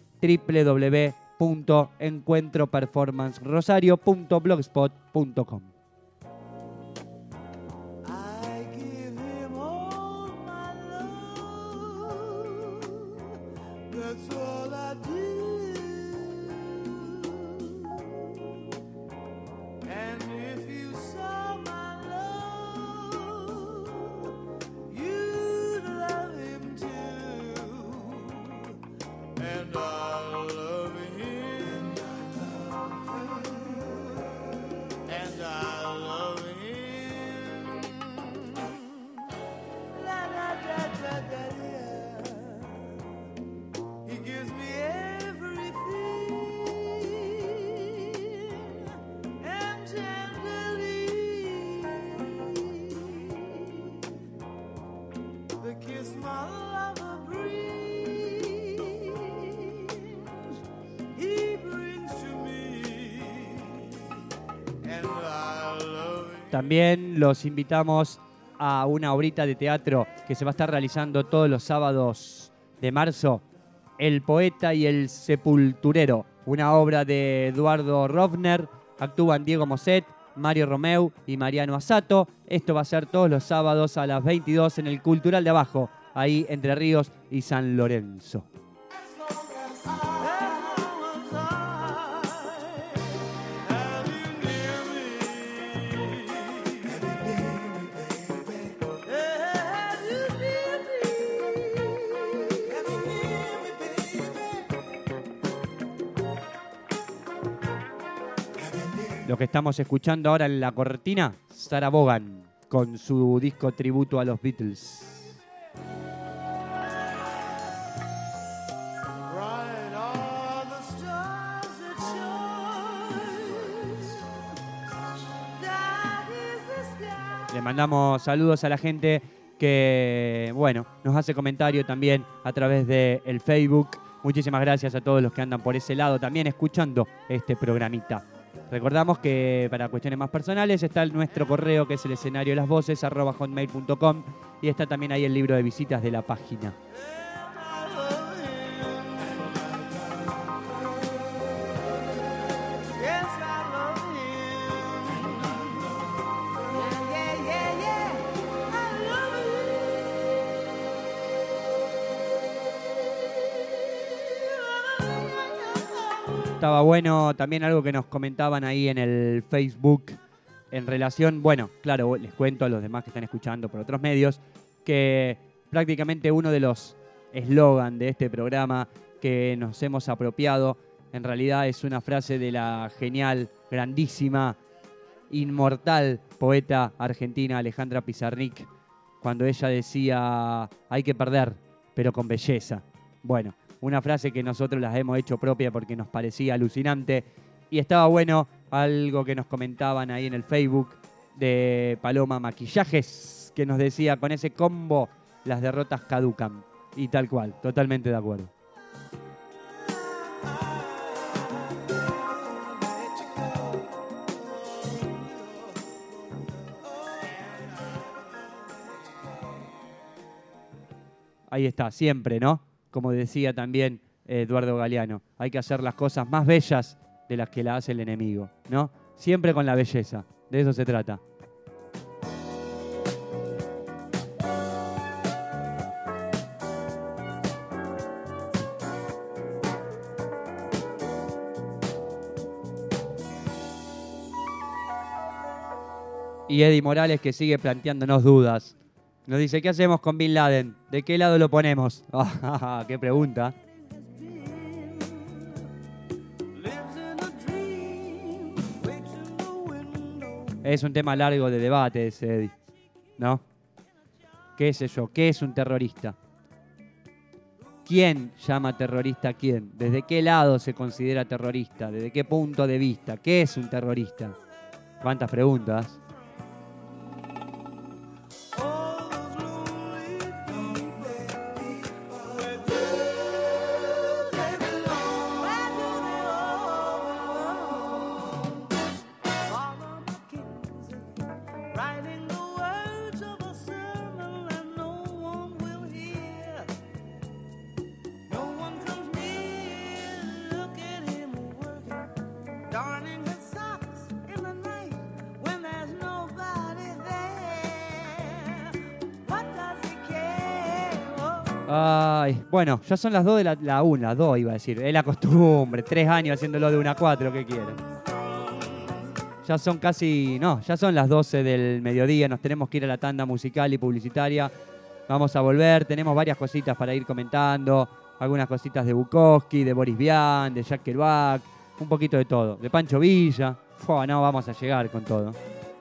www.encuentroperformancerosario.blogspot.com. That's all I do. And if you saw my love, you'd love him too. And I love him. And I love him. La la da da da da. He gives me everything, and tenderly the kiss my lover brings, he brings to me, and I love him. También los invitamos a una obrita de teatro que se va a estar realizando todos los sábados de marzo. El poeta y el sepulturero, una obra de Eduardo Rovner. Actúan Diego Moset, Mario Romeu y Mariano Asato. Esto va a ser todos los sábados a las 22 en el Cultural de Abajo, ahí Entre Ríos y San Lorenzo. Lo que estamos escuchando ahora en la cortina, Sarah Vaughan, con su disco tributo a los Beatles. Le mandamos saludos a la gente que, bueno, nos hace comentario también a través del Facebook. Muchísimas gracias a todos los que andan por ese lado también escuchando este programita. Recordamos que para cuestiones más personales está nuestro correo que es el escenario de las voces @hotmail.com y está también ahí el libro de visitas de la página. Estaba bueno también algo que nos comentaban ahí en el Facebook en relación, bueno, claro, les cuento a los demás que están escuchando por otros medios, que prácticamente uno de los eslogan de este programa que nos hemos apropiado. En realidad es una frase de la genial, grandísima, inmortal poeta argentina Alejandra Pizarnik, cuando ella decía, hay que perder, pero con belleza. Bueno, una frase que nosotros las hemos hecho propia porque nos parecía alucinante y estaba bueno algo que nos comentaban ahí en el Facebook de Paloma Maquillajes, que nos decía, con ese combo las derrotas caducan. Y tal cual, totalmente de acuerdo. Ahí está, siempre, ¿no? Como decía también Eduardo Galeano, hay que hacer las cosas más bellas de las que la hace el enemigo, ¿no? Siempre con la belleza, de eso se trata. Y Eddie Morales, que sigue planteándonos dudas. Nos dice, ¿qué hacemos con Bin Laden? ¿De qué lado lo ponemos? ¡Qué pregunta! Es un tema largo de debate ese, Eddie, ¿no? ¿Qué sé yo? ¿Qué es un terrorista? ¿Quién llama terrorista a quién? ¿Desde qué lado se considera terrorista? ¿Desde qué punto de vista? ¿Qué es un terrorista? ¿Cuántas preguntas? Ay, bueno, ya son las 2 de la 1, las 2 iba a decir. Es la costumbre, 3 años haciéndolo de 1 a 4, ¿qué quieren? Ya son casi, no, ya son las 12 del mediodía, nos tenemos que ir a la tanda musical y publicitaria. Vamos a volver, tenemos varias cositas para ir comentando, algunas cositas de Bukowski, de Boris Vian, de Jack Kerouac, un poquito de todo, de Pancho Villa. No, vamos a llegar con todo.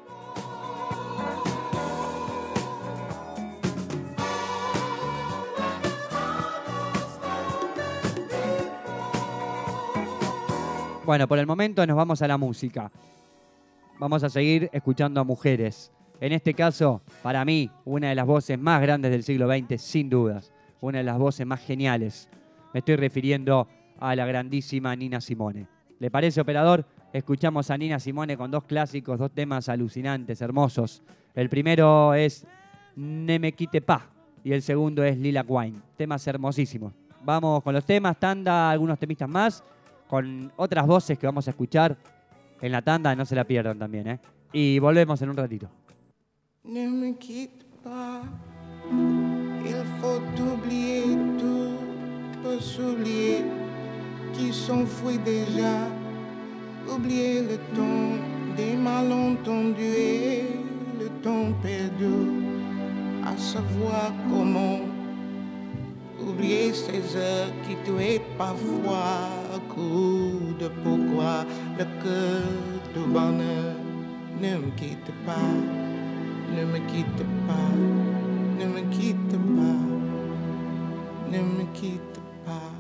Bueno, por el momento nos vamos a la música. Vamos a seguir escuchando a mujeres. En este caso, para mí, una de las voces más grandes del siglo XX, sin dudas. Una de las voces más geniales. Me estoy refiriendo a la grandísima Nina Simone. ¿Le parece, operador? Escuchamos a Nina Simone con 2 clásicos, 2 temas alucinantes, hermosos. El primero es Ne me quite pas y el segundo es Lilac Wine. Temas hermosísimos. Vamos con los temas, tanda, algunos temistas más, con otras voces que vamos a escuchar en la tanda, no se la pierdan también, ¿eh? Y volvemos en un ratito. Ne me quitte pas, il faut oublier tout, peu s'oublier qui s'enfuit déjà, oublier le temps des malentendus et le temps perdu, à savoir comment oublier ces heures qui tuaient parfois à coup de pourquoi le cœur du bonheur. Ne me quitte pas, ne me quitte pas, ne me quitte pas, ne me quitte pas.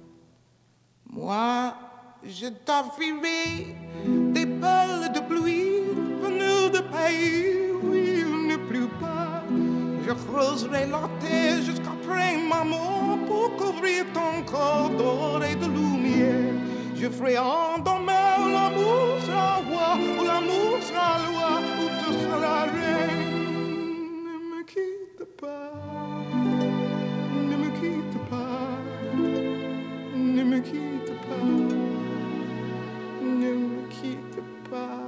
Moi, je t'offrirai des perles de pluie venues de pays où il ne pleut pas. Je creuserai la terre jusqu'après ma mort pour couvrir ton corps d'or et de lumière. Je ferai endormir où l'amour sera roi, où l'amour sera loi, où tu seras reine. Ne me quitte pas, ne me quitte pas, ne me quitte pas, ne me quitte pas.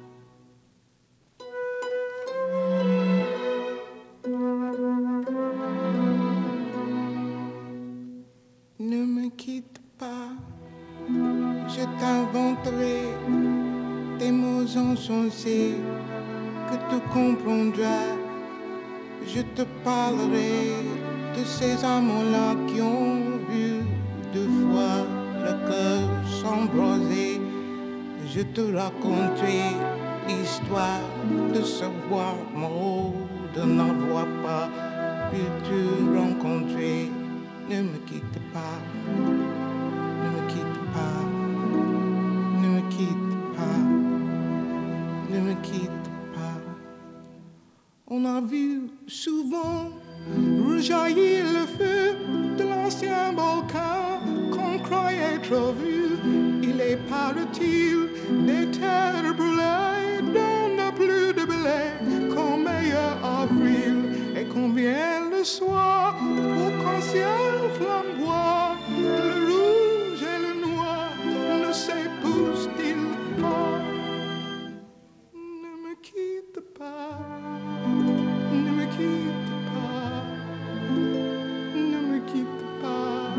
Ne me quitte pas, je t'inventerai des mots insensés que tu comprendras. Je te parlerai de ces amants-là qui ont vu deux fois le cœur s'embraser. Je te raconterai l'histoire de ce roi mort, de n'avoir pas pu te rencontrer. Ne me quitte pas, ne me quitte pas, ne me quitte pas, ne me quitte pas. On a vu souvent rejaillir le feu de l'ancien volcan qu'on croyait trop vu. Il est parti des terres brûlées, dont n'a plus de blé qu'en meilleur avril. Et combien le soir, au ciel flamboie, le rouge et le noir ne s'épousent-ils pas? Ne me quitte pas, ne me quitte pas, ne me quitte pas,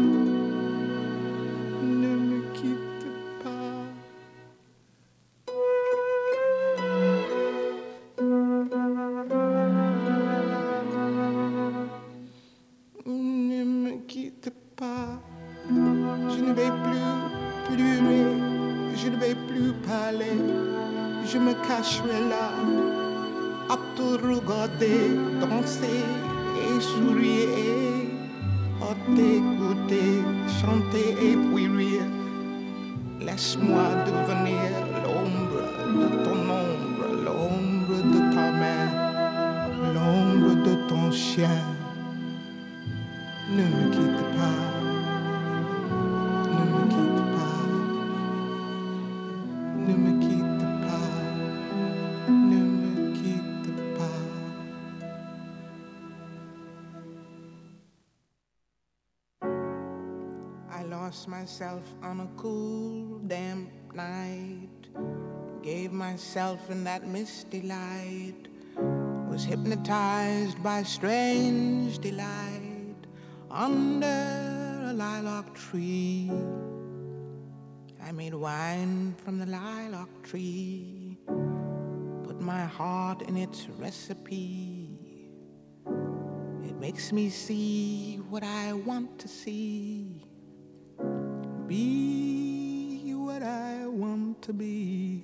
ne me quitte pas. Ne me quitte pas, je ne vais plus pleurer, je ne vais plus parler, je me cacherai là, à te regarder, danser et sourire, à t'écouter, chanter et puis rire. Laisse-moi devenir l'ombre de ton ombre, l'ombre de ta main, l'ombre de ton chien. Ne me quitte pas, ne me quitte pas, ne me quitte pas, ne me quitte pas. I lost myself on a cool, damp night, gave myself in that misty light, was hypnotized by strange delight. Under a lilac tree, I made wine from the lilac tree, put my heart in its recipe. It makes me see what I want to see, be what I want to be.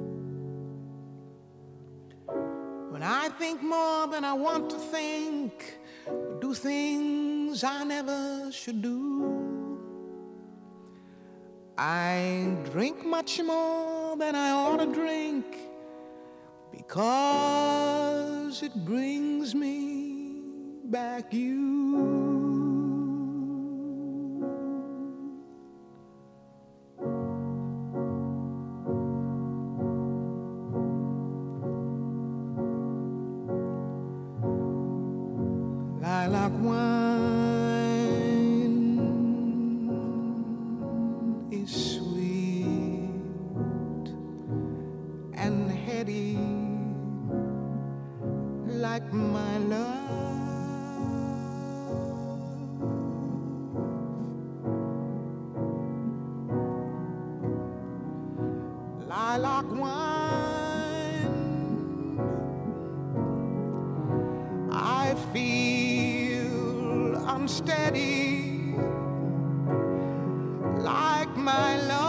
When I think more than I want to think, do things I never should do, I drink much more than I ought to drink, because it brings me back you. Lilac wine is sweet and heady, like my love. Lilac wine, I feel unsteady, like my love.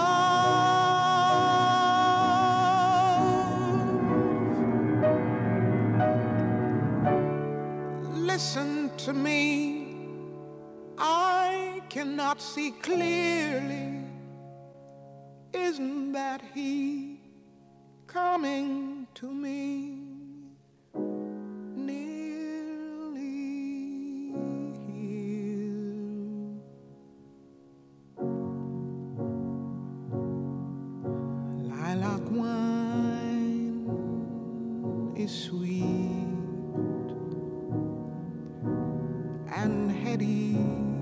Listen to me, I cannot see clearly. Isn't that he coming to me? Lilac wine is sweet and heady.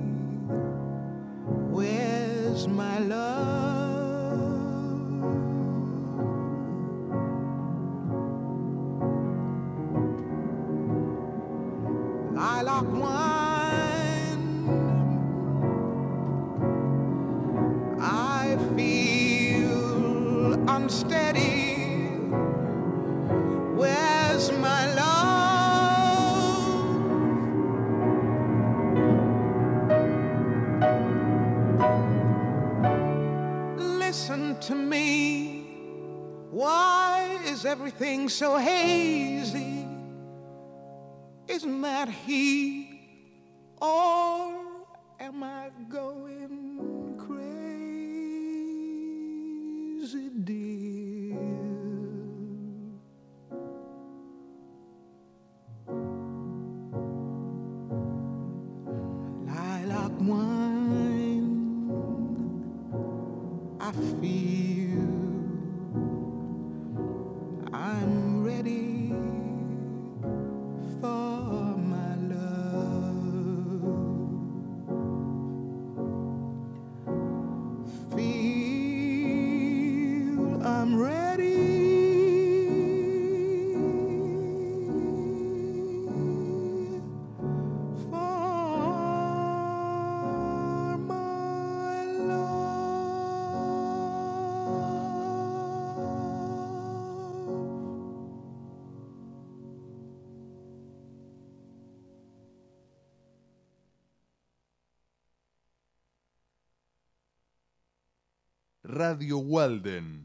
Where's my love? Lilac wine, I feel unsteady. Where's my love? listen to me. Why is everything so hazy? Isn't that he? Or am I going crazy, dear? Lilac wine, I feel I'm ready for my love. Feel I'm ready for my Radio Walden.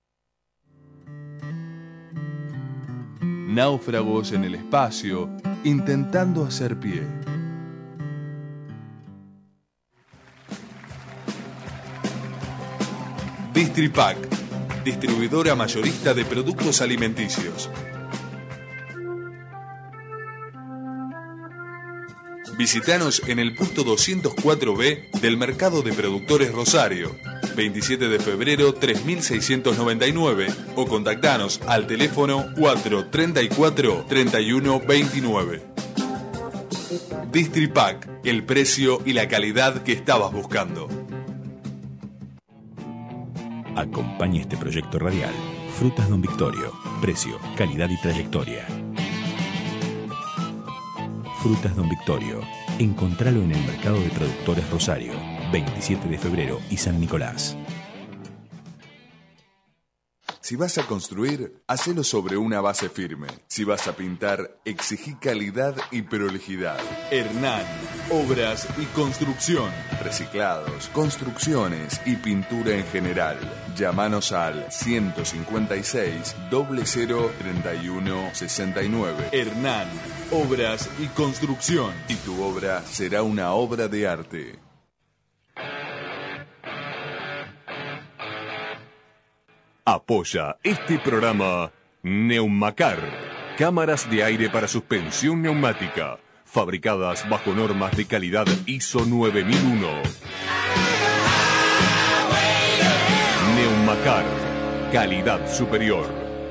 Náufragos en el espacio, intentando hacer pie. Distripac, distribuidora mayorista de productos alimenticios. Visítanos en el puesto 204B del Mercado de Productores Rosario, 27 de febrero 3699, o contactanos al teléfono 434-3129. Distripac, el precio y la calidad que estabas buscando. Acompaña este proyecto radial. Frutas Don Victorio. Precio, calidad y trayectoria. Frutas Don Victorio. Encontralo en el Mercado de Productores Rosario, 27 de febrero y San Nicolás. Si vas a construir, hacelo sobre una base firme. Si vas a pintar, exigí calidad y prolijidad. Hernán, obras y construcción. Reciclados, construcciones y pintura en general. Llámanos al 156 00 31 69. Hernán, obras y construcción. Y tu obra será una obra de arte. Apoya este programa Neumacar, cámaras de aire para suspensión neumática, fabricadas bajo normas de calidad ISO 9001. Neumacar, calidad superior.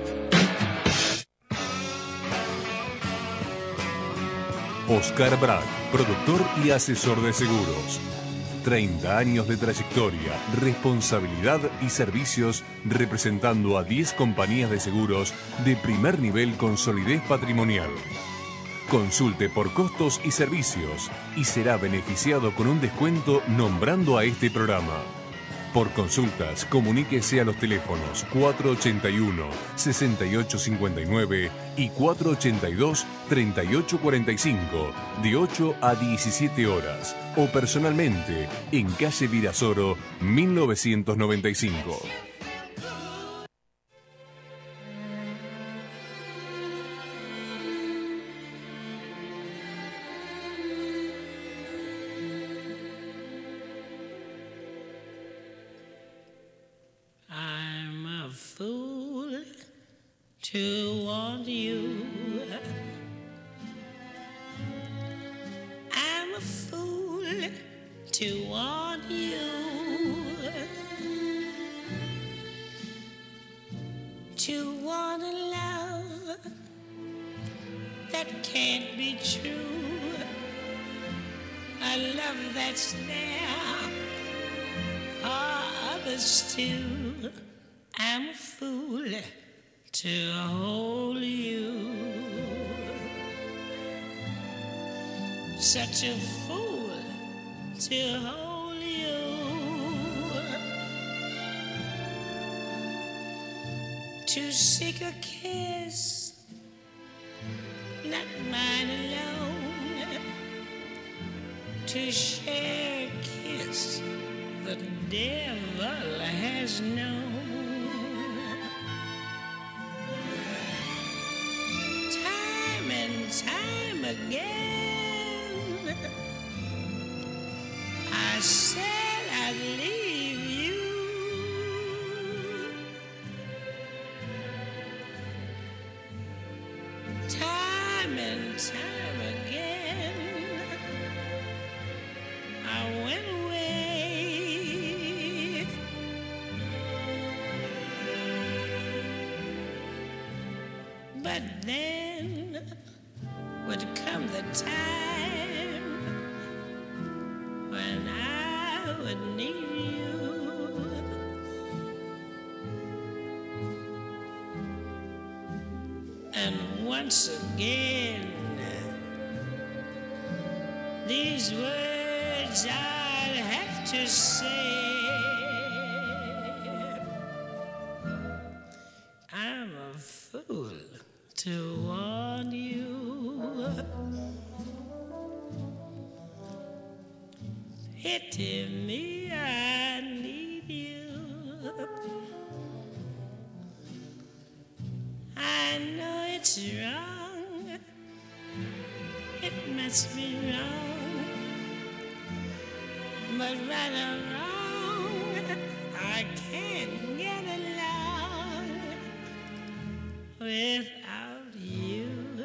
Oscar Brad, productor y asesor de seguros. 30 años de trayectoria, responsabilidad y servicios representando a 10 compañías de seguros de primer nivel con solidez patrimonial. Consulte por costos y servicios y será beneficiado con un descuento nombrando a este programa. Por consultas, comuníquese a los teléfonos 481-6859 y 482-3845 de 8 a 17 horas o personalmente en calle Virasoro 1995. To want you, I'm a fool to want you, to want a love that can't be true, a love that's there for others too. I'm a fool to hold you, such a fool to hold you, to seek a kiss, not mine alone, to share a kiss the devil has has known. Time and time again, I said I'd leave you. Time and time again, I went away. But then would come the time when I would need you. And once again, these words I'd have to say. I'm a fool to warn you. Pity me, I need you. I know it's wrong. It must be wrong. But right or wrong, I can't get along without you.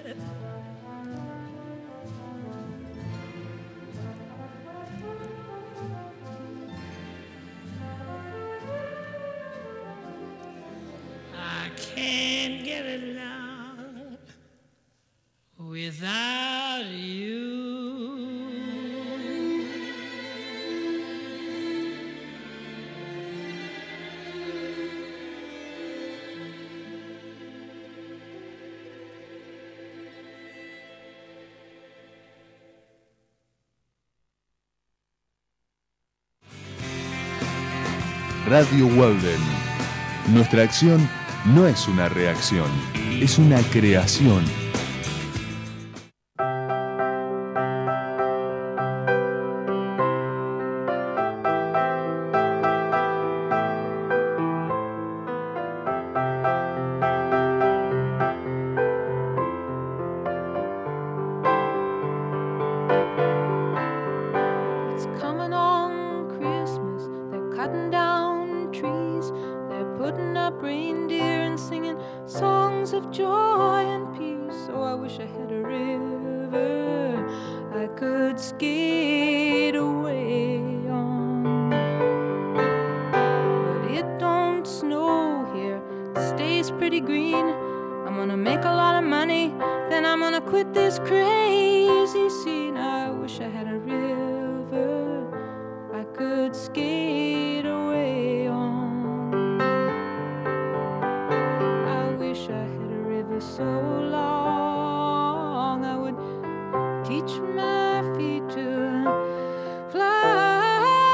I can't get along without you. Radio Walden. Nuestra acción no es una reacción, es una creación. It's coming on Christmas. They're cutting down trees. They're putting up reindeer and singing songs of joy and peace. Oh, I wish I had a river I could skate away on. But it don't snow here. It stays pretty green. I'm gonna make a lot of money. Then I'm gonna quit this crazy scene. I wish I had a river I could skate away on. I wish I had a river so long I would teach my feet to fly.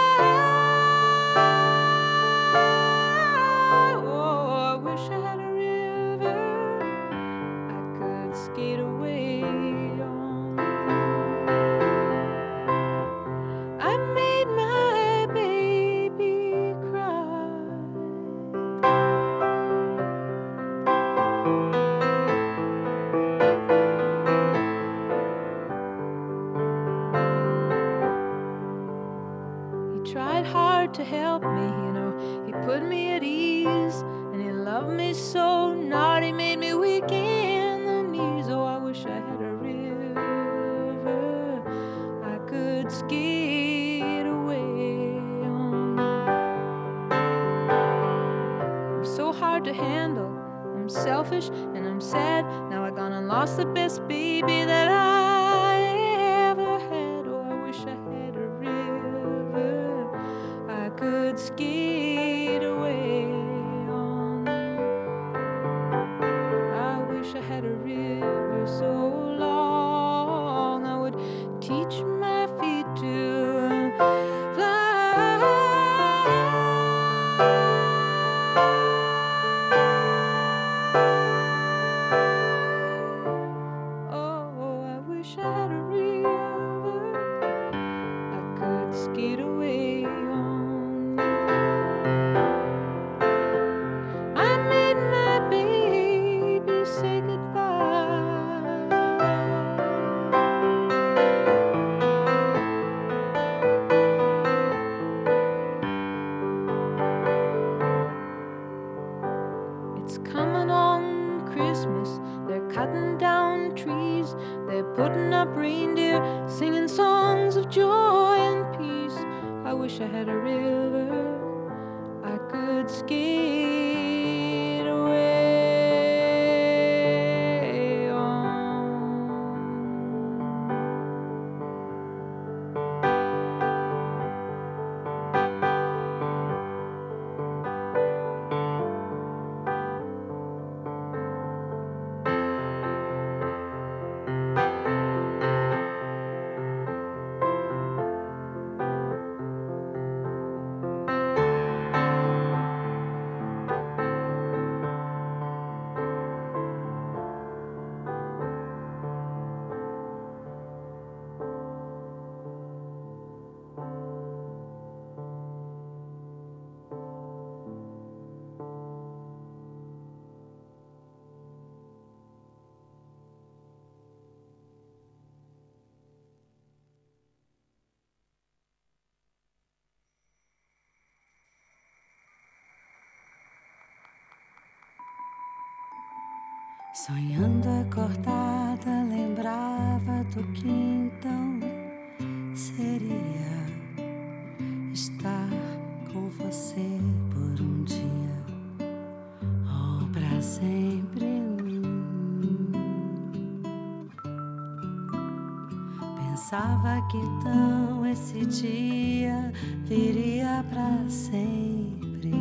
Oh, I wish I had a river I could skate away on. I made my baby cry. He tried hard to help me, you know. He put me at ease, and he loved me so. Not he made me weak in the knees. Oh, I wish I had a river I could skate away on. I'm so hard to handle. I'm selfish and I'm sad. Now I gone and lost the best baby that I ever had. Oh, I wish I had a river I could skate away on. I wish I had a river so long I would teach my feet to fly. Oh, I wish It's coming on Christmas. They're cutting down trees. They're putting up reindeer, singing songs of joy and peace. I wish I had a river I could skate away on. Sonhando acordada, lembrava do que então seria estar com você por um dia ou pra sempre. Pensava que então esse dia viria pra sempre,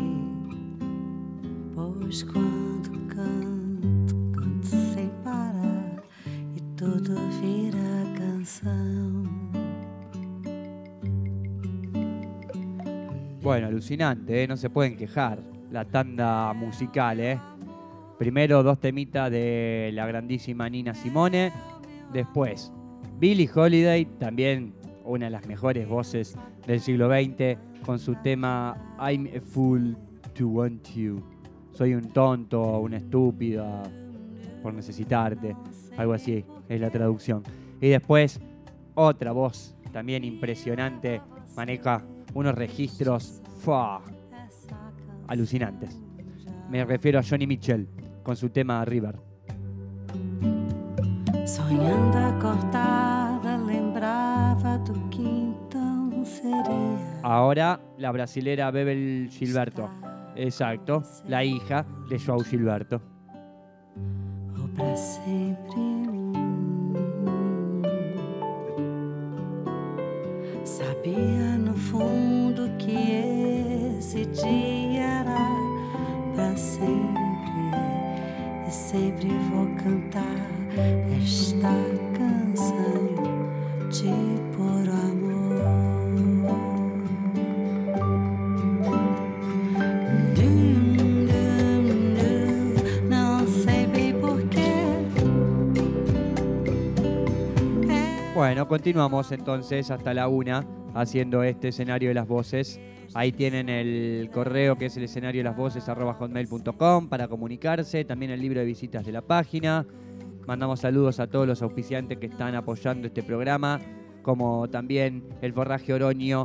pois quando canto sem parar y todo vira canción. Bueno, alucinante, ¿eh? No se pueden quejar. La tanda musical, ¿eh? Primero 2 temitas de la grandísima Nina Simone. Después, Billie Holiday, también una de las mejores voces del siglo XX, con su tema I'm a Fool to Want You. Soy un tonto, una estúpida por necesitarte. Algo así es la traducción. Y después, otra voz también impresionante. Maneja unos registros alucinantes. Me refiero a Joni Mitchell con su tema River. Sonhando acordada, lembrava do que então seria. Ahora la brasilera Bebel Gilberto. Exacto, la hija de João Gilberto. Ou pra sempre. Sabia no fundo que esse dia era pra sempre, e sempre vou cantar esta canção de puro amor. Não sei bem porquê. Bueno, continuamos entonces hasta la 1 haciendo este escenario de las voces. Ahí tienen el correo que es el escenario de las voces @hotmail.com para comunicarse. También el libro de visitas de la página. Mandamos saludos a todos los auspiciantes que están apoyando este programa, como también el forraje Oroño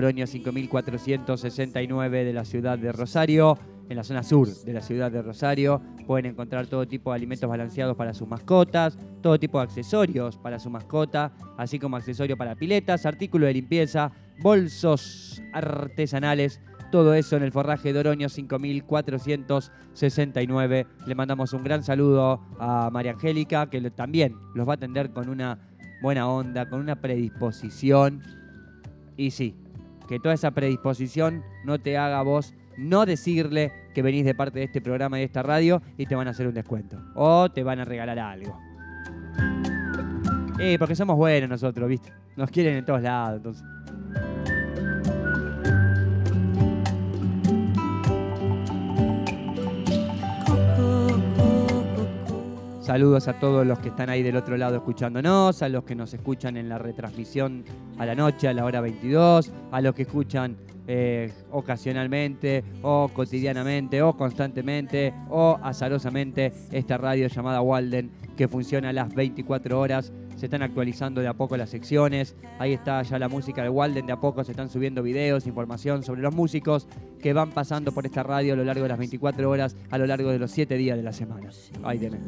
5469 de la ciudad de Rosario, en la zona sur de la ciudad de Rosario. Pueden encontrar todo tipo de alimentos balanceados para sus mascotas, todo tipo de accesorios para su mascota, así como accesorios para piletas, artículos de limpieza, bolsos artesanales. Todo eso en el forraje de Oroño 5469. Le mandamos un gran saludo a María Angélica, que también los va a atender con una buena onda, con una predisposición. Y sí, que toda esa predisposición no te haga vos no decirle que venís de parte de este programa y de esta radio y te van a hacer un descuento. O te van a regalar algo. Porque somos buenos nosotros, ¿viste? Nos quieren en todos lados, entonces. Saludos a todos los que están ahí del otro lado escuchándonos, a los que nos escuchan en la retransmisión a la noche, a la hora 22, a los que escuchan ocasionalmente o cotidianamente o constantemente o azarosamente esta radio llamada Walden, que funciona a las 24 horas se están actualizando de a poco las secciones. Ahí está ya la música de Walden, de a poco se están subiendo videos, información sobre los músicos que van pasando por esta radio a lo largo de las 24 horas, a lo largo de los 7 días de la semana. Ahí tienen.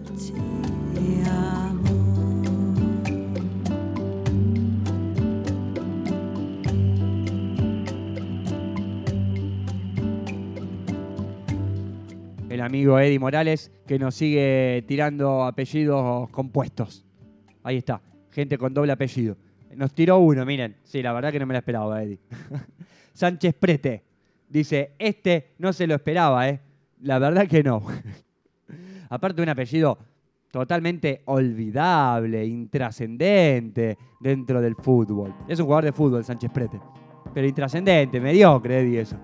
El amigo Eddie Morales, que nos sigue tirando apellidos compuestos. Ahí está, gente con doble apellido. Nos tiró uno, miren. Sí, la verdad que no me la esperaba, Eddie. Sánchez Prete dice, no se lo esperaba, ¿eh? La verdad que no. Aparte de un apellido totalmente olvidable, intrascendente dentro del fútbol. Es un jugador de fútbol, Sánchez Prete. Pero intrascendente, mediocre, Eddie, eso.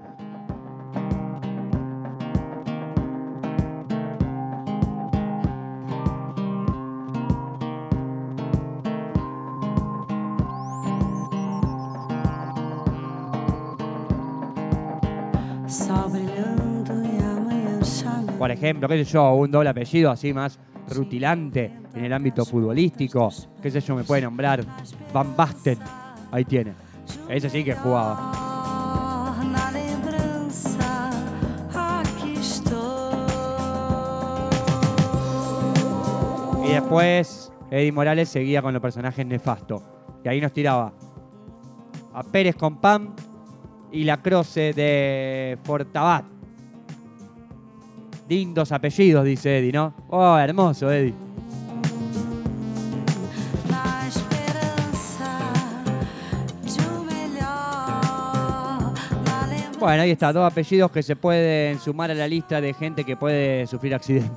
Por ejemplo, qué sé yo, un doble apellido así más rutilante en el ámbito futbolístico. Qué sé yo, me puede nombrar Van Basten. Ahí tiene. Ese sí que jugaba. Y después Eddie Morales seguía con los personajes nefastos. Y ahí nos tiraba a Pérez con Pam y la Croce de Fortabat. Lindos apellidos, dice Eddie, ¿no? Oh, hermoso, Eddie. Bueno, ahí está, 2 apellidos que se pueden sumar a la lista de gente que puede sufrir accidentes.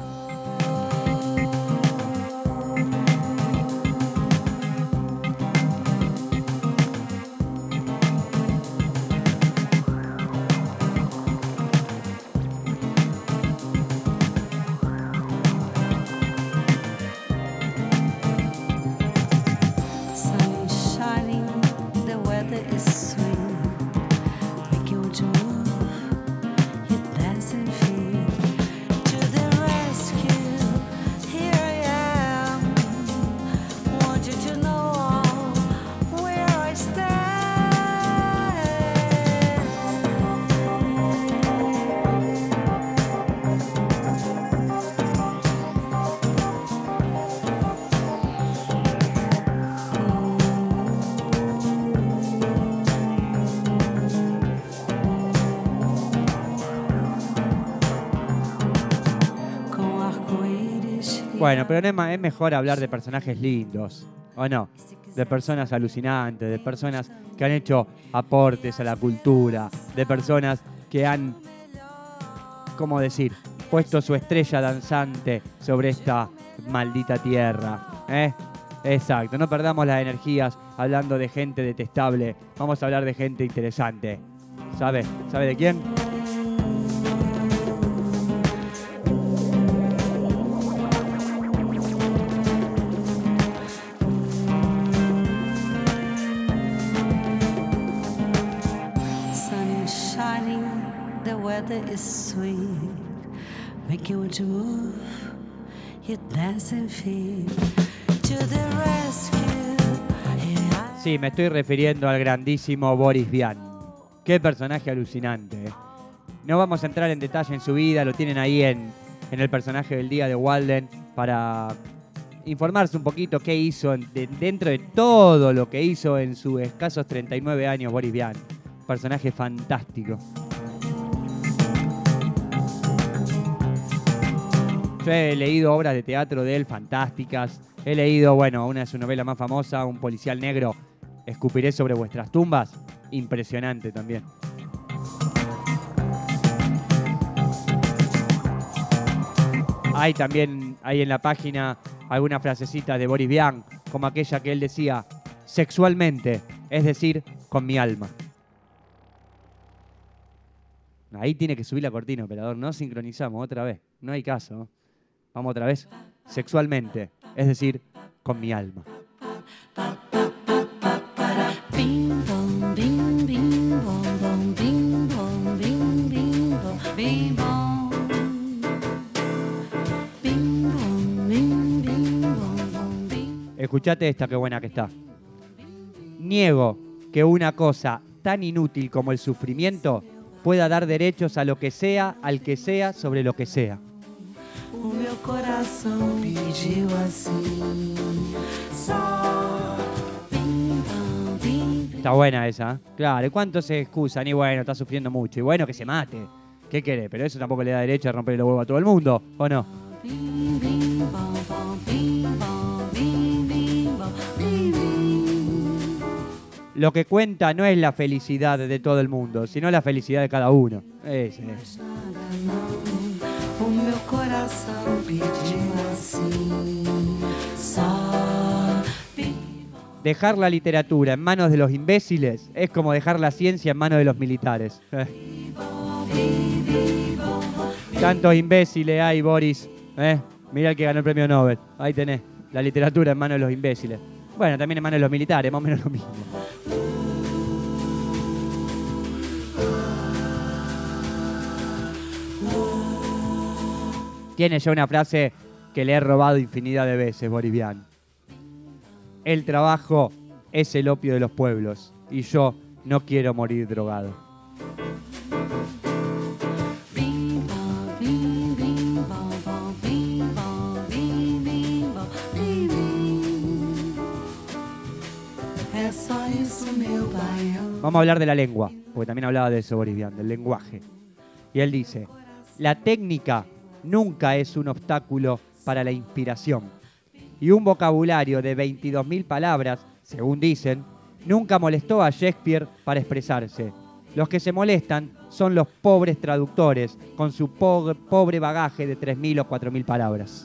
Bueno, pero es mejor hablar de personajes lindos, ¿o no? De personas alucinantes, de personas que han hecho aportes a la cultura, de personas que han, ¿cómo decir?, puesto su estrella danzante sobre esta maldita tierra, ¿eh? Exacto, no perdamos las energías hablando de gente detestable, vamos a hablar de gente interesante. ¿Sabe de quién? Is sweet, make you want to move your dancing feet to the rescue. Sí, me estoy refiriendo al grandísimo Boris Vian. Qué personaje alucinante. No vamos a entrar en detalle en su vida, lo tienen ahí en el personaje del día de Walden para informarse un poquito qué hizo dentro de todo lo que hizo en sus escasos 39 años Boris Vian. Personaje fantástico. Yo he leído obras de teatro de él fantásticas. He leído, bueno, una de sus novelas más famosas, Un policial negro, Escupiré sobre vuestras tumbas. Impresionante también. Hay también ahí en la página algunas frasecitas de Boris Vian, como aquella que él decía, sexualmente, es decir, con mi alma. Ahí tiene que subir la cortina, operador. No sincronizamos otra vez. No hay caso, ¿no? Vamos otra vez. Sexualmente, es decir, con mi alma. Bing bong, bing bing bong bong, bing bong, bing bing bong, bing bong, bing bong, bing bing bong bong, bing. Escuchate esta, qué buena que está. Niego que una cosa tan inútil como el sufrimiento pueda dar derechos a lo que sea, al que sea, sobre lo que sea. O meu coração pediu assim, só bim, bam, bim. Está buena esa, ¿eh? Claro, ¿y cuántos se excusan? Y bueno, está sufriendo mucho. Y bueno, que se mate. ¿Qué querés? Pero eso tampoco le da derecho a romper los huevos a todo el mundo, ¿o no? Bim, bim, bam, bam, bim, bam, bim, bim, bam, bim, bim. Lo que cuenta no es la felicidad de todo el mundo, sino la felicidad de cada uno. Ese es. O meu coração pediu assim, só bim. Dejar la literatura en manos de los imbéciles es como dejar la ciencia en manos de los militares. Tantos imbéciles hay, Boris. Mirá el que ganó el premio Nobel. Ahí tenés, la literatura en manos de los imbéciles. Bueno, también en manos de los militares, más o menos lo mismo. Tiene ya una frase que le he robado infinidad de veces, Boris Vian. El trabajo es el opio de los pueblos y yo no quiero morir drogado. Bim, bam, bim, bim, bam, bam, bim, bam, bim, bim, bam, bim, bim. É só isso, meu baião. Vamos a hablar de la lengua, porque también hablaba de eso Boris Vian, del lenguaje. Y él dice, la técnica nunca es un obstáculo para la inspiración. Y un vocabulario de 22.000 palabras, según dicen, nunca molestó a Shakespeare para expresarse. Los que se molestan son los pobres traductores, con su pobre bagaje de 3.000 o 4.000 palabras.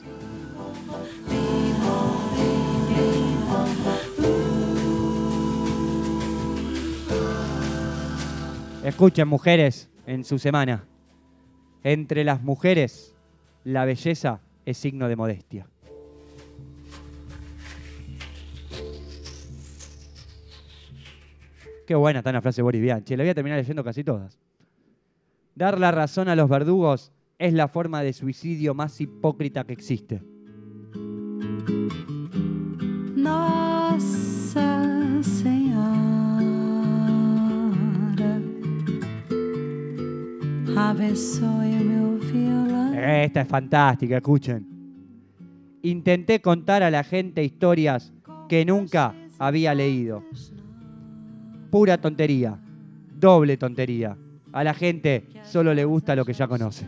Escuchen, mujeres, en su semana. Entre las mujeres, la belleza es signo de modestia. Qué buena está la frase de Boris Vian. Che, la voy a terminar leyendo casi todas. Dar la razón a los verdugos es la forma de suicidio más hipócrita que existe. Nossa Senhora, abençoe meu violão. Esta es fantástica, escuchen. Intenté contar a la gente historias que nunca había leído. Pura tontería, doble tontería. A la gente solo le gusta lo que ya conoce.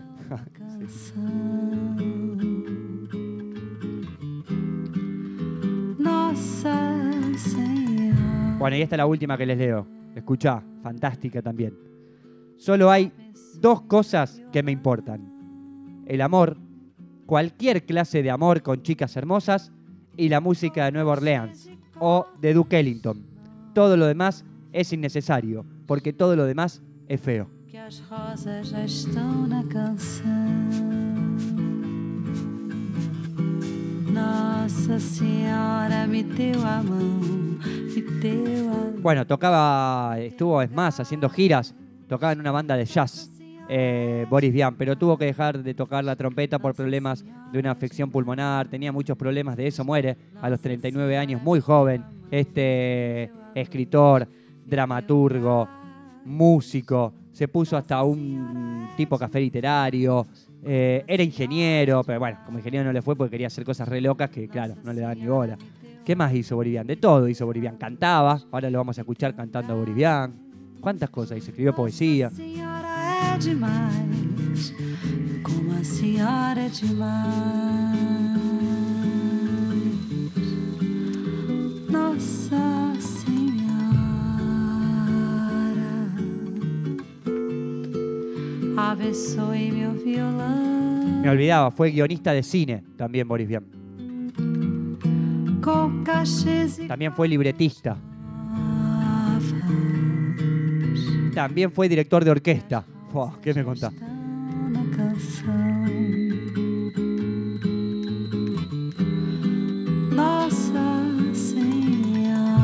Bueno, y esta es la última que les leo. Escuchá, fantástica también. Solo hay dos cosas que me importan. El amor, cualquier clase de amor con chicas hermosas, y la música de Nueva Orleans o de Duke Ellington. Todo lo demás es innecesario, porque todo lo demás es feo. Que as rosas já estão na canção. Nossa Senhora me deu a mão, me deu a mão. Bueno, estuvo, es más, haciendo giras, tocaba en una banda de jazz, Boris Vian, pero tuvo que dejar de tocar la trompeta por problemas de una afección pulmonar, tenía muchos problemas, de eso muere a los 39 años, muy joven, escritor, dramaturgo, músico, se puso hasta un tipo café literario, era ingeniero, pero bueno, como ingeniero no le fue porque quería hacer cosas re locas que, claro, no le daban ni bola. ¿Qué más hizo Boris Vian? De todo hizo Boris Vian. Cantaba, ahora lo vamos a escuchar cantando a Boris Vian. ¿Cuántas cosas hizo? Escribió poesía. Senhora é demais, como a senhora é demais. Nossa abençoe meu violão. Me olvidaba, fue guionista de cine también Boris Vian. Com cachês e También fue libretista. También fue director de orquesta. ¿Qué me contás? na canção. Nossa Senhora,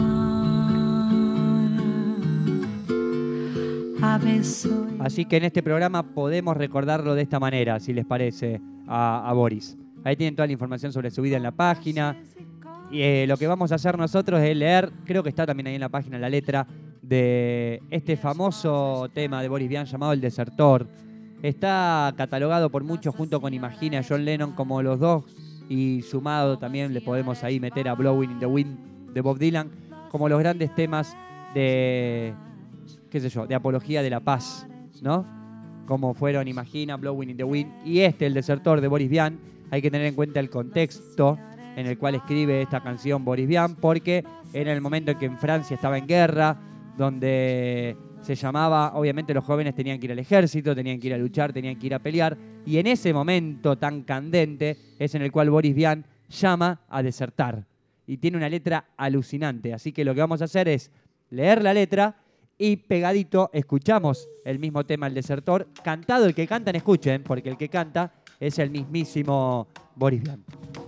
abençoe. Así que en este programa podemos recordarlo de esta manera, si les parece, a Boris. Ahí tienen toda la información sobre su vida en la página. lo que vamos a hacer nosotros es leer, creo que está también ahí en la página la letra, de este famoso tema de Boris Vian llamado El Desertor. Está catalogado por muchos junto con Imagina a John Lennon como los dos, y sumado también le podemos ahí meter a Blowing in the Wind de Bob Dylan como los grandes temas de, qué sé yo, de apología de la paz, ¿no? Como fueron Imagina, Blowing in the Wind y El Desertor de Boris Vian. Hay que tener en cuenta el contexto en el cual escribe esta canción Boris Vian, porque era el momento en que en Francia estaba en guerra, donde se llamaba, obviamente los jóvenes tenían que ir al ejército, tenían que ir a luchar, tenían que ir a pelear, y en ese momento tan candente es en el cual Boris Vian llama a desertar. Y tiene una letra alucinante, así que lo que vamos a hacer es leer la letra y pegadito escuchamos el mismo tema, El Desertor, cantado. El que cantan, escuchen, porque el que canta es el mismísimo Boris Vian.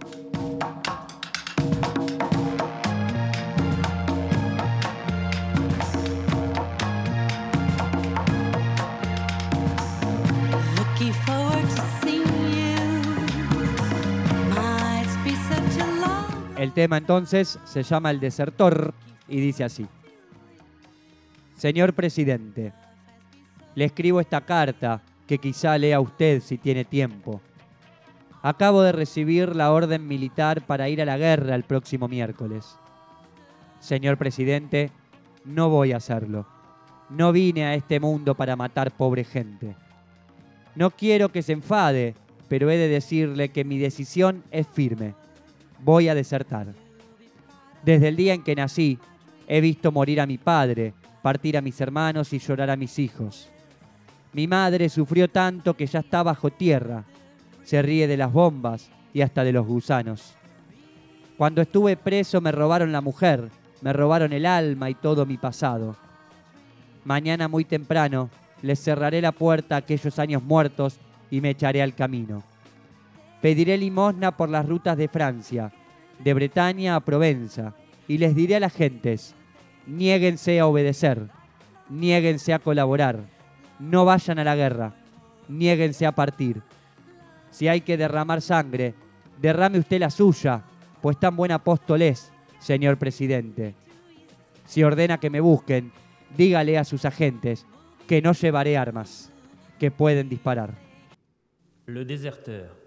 El tema entonces se llama El Desertor y dice así. Señor presidente, le escribo esta carta que quizá lea usted si tiene tiempo. Acabo de recibir la orden militar para ir a la guerra el próximo miércoles. Señor presidente, no voy a hacerlo. No vine a este mundo para matar pobre gente. No quiero que se enfade, pero he de decirle que mi decisión es firme. Voy a desertar. Desde el día en que nací, he visto morir a mi padre, partir a mis hermanos y llorar a mis hijos. Mi madre sufrió tanto que ya está bajo tierra. Se ríe de las bombas y hasta de los gusanos. Cuando estuve preso me robaron la mujer, me robaron el alma y todo mi pasado. Mañana muy temprano les cerraré la puerta a aquellos años muertos y me echaré al camino. Pediré limosna por las rutas de Francia, de Bretaña a Provenza, y les diré a las gentes, niéguense a obedecer, niéguense a colaborar, no vayan a la guerra, niéguense a partir. Si hay que derramar sangre, derrame usted la suya, pues tan buen apóstol es, señor presidente. Si ordena que me busquen, dígale a sus agentes que no llevaré armas, que pueden disparar. Le Déserteur.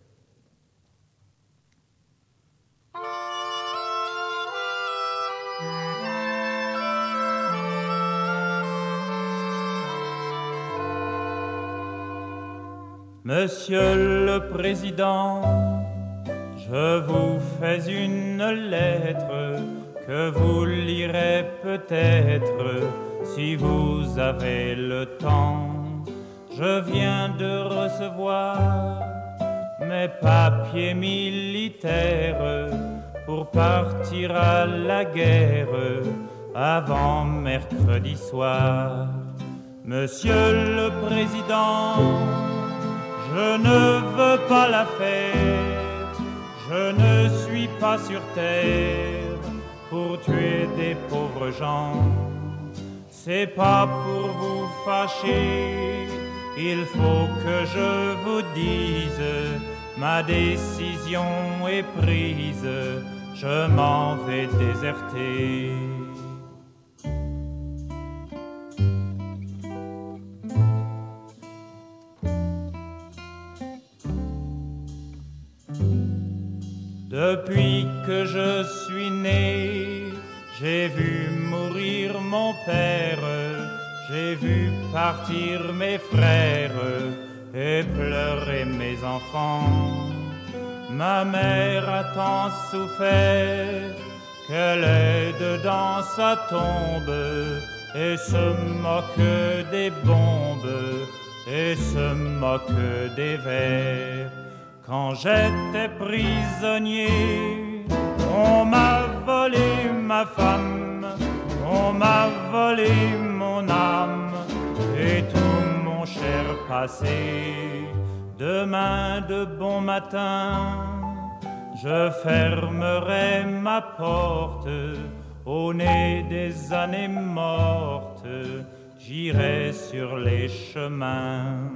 Monsieur le Président, je vous fais une lettre que vous lirez peut-être si vous avez le temps. Je viens de recevoir mes papiers militaires pour partir à la guerre avant mercredi soir. Monsieur le Président, je ne veux pas la faire, je ne suis pas sur terre pour tuer des pauvres gens. C'est pas pour vous fâcher, il faut que je vous dise, ma décision est prise, je m'en vais déserter. Depuis que je suis né, j'ai vu mourir mon père, j'ai vu partir mes frères et pleurer mes enfants. Ma mère a tant souffert qu'elle est dedans sa tombe et se moque des bombes et se moque des vers. Quand j'étais prisonnier, on m'a volé ma femme, on m'a volé mon âme et tout mon cher passé. Demain de bon matin, je fermerai ma porte au nez des années mortes, j'irai sur les chemins.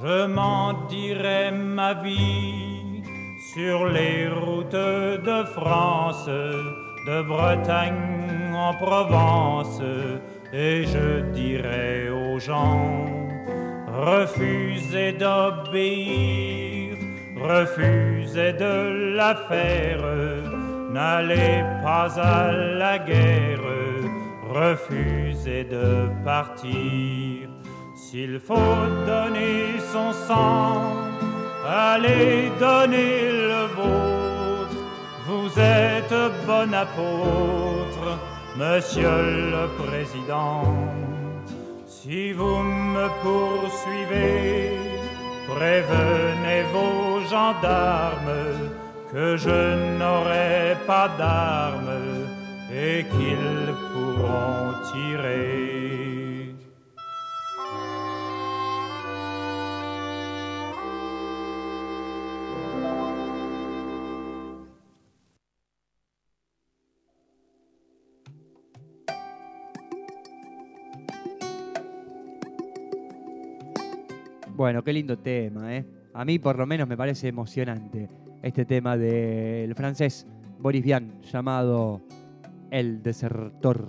je m'en dirai ma vie sur les routes de France, de Bretagne en Provence, et je dirai aux gens, refusez d'obéir, refusez de la faire, n'allez pas à la guerre, refusez de partir. S'il faut donner son sang, allez donner le vôtre. Vous êtes bon apôtre, Monsieur le Président. Si vous me poursuivez, prévenez vos gendarmes que je n'aurai pas d'armes et qu'ils pourront tirer. Bueno, qué lindo tema, ¿eh? A mí por lo menos me parece emocionante este tema del francés Boris Vian llamado El Desertor.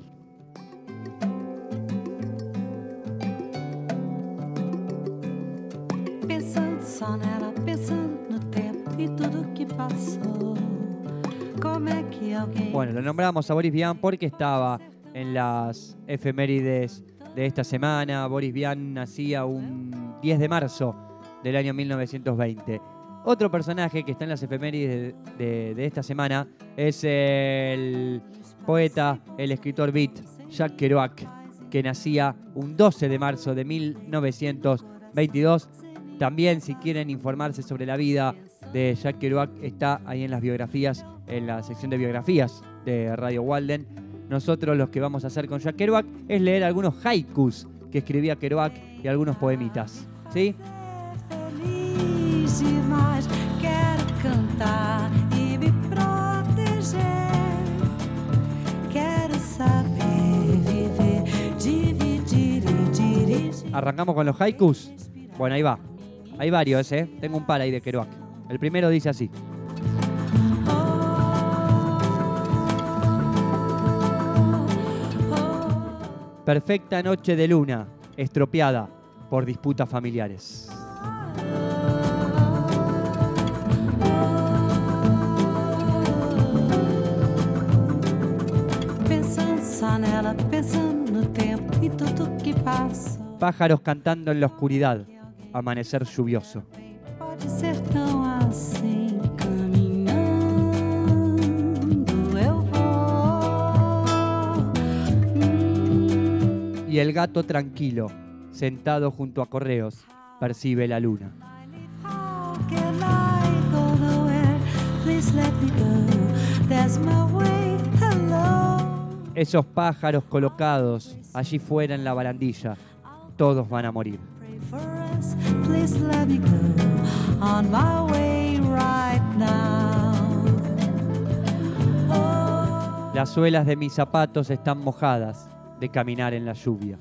Pensando só nela, pensando no tempo e tudo que passou. Como é que alguém... Bueno, lo nombramos a Boris Vian porque estaba en las efemérides de esta semana. Boris Vian nacía un 10 de marzo del año 1920. Otro personaje que está en las efemérides de esta semana es el poeta, el escritor beat Jack Kerouac, que nacía un 12 de marzo de 1922. También, si quieren informarse sobre la vida de Jack Kerouac, está ahí en las biografías, en la sección de biografías de Radio Walden. Nosotros lo que vamos a hacer con Jack Kerouac es leer algunos haikus que escribía Kerouac y algunos poemitas, ¿sí? Feliz demais, quero cantar e me proteger. Quero saber viver, dividir e dirigir. ¿Arrancamos con los haikus? Bueno, ahí va. Hay varios, ¿eh? Tengo un par ahí de Kerouac. El primero dice así. Perfecta noche de luna, estropeada por disputas familiares. Pensando só nela, pensando no tempo e tudo que passa. Pájaros cantando en la oscuridad, amanecer lluvioso. Pode ser tão assim, caminhando eu vou. Y el gato tranquilo, sentado junto a correos, percibe la luna. How can I go nowhere? Please let me go. That's my way. Hello. Esos pájaros colocados allí fuera en la barandilla, todos van a morir. Pray for us. Please let me go on my way right now. Oh. Las suelas de mis zapatos están mojadas de caminar en la lluvia.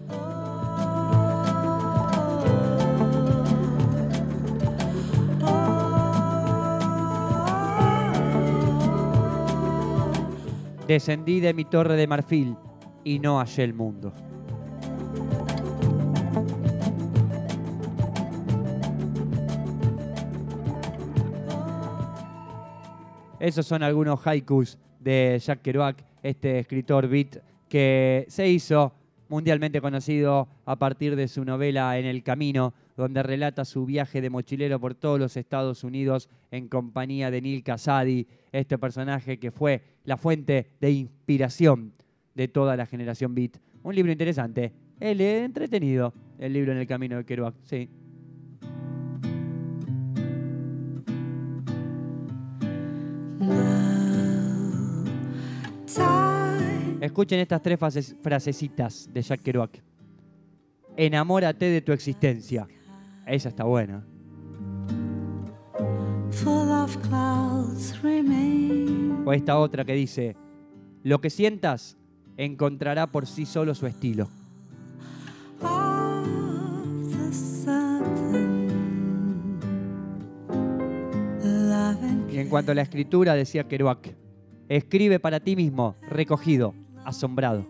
Descendí de mi torre de marfil y no hallé el mundo. Esos son algunos haikus de Jack Kerouac, este escritor beat que se hizo mundialmente conocido a partir de su novela En el Camino, donde relata su viaje de mochilero por todos los Estados Unidos en compañía de Neal Cassady, este personaje que fue la fuente de inspiración de toda la generación beat. Un libro interesante, entretenido, el libro En el Camino de Kerouac, sí. Escuchen estas tres frasecitas de Jack Kerouac. Enamórate de tu existencia. Esa está buena. O esta otra que dice, lo que sientas encontrará por sí solo su estilo. En cuanto a la escritura, decía Kerouac, escribe para ti mismo, recogido, asombrado.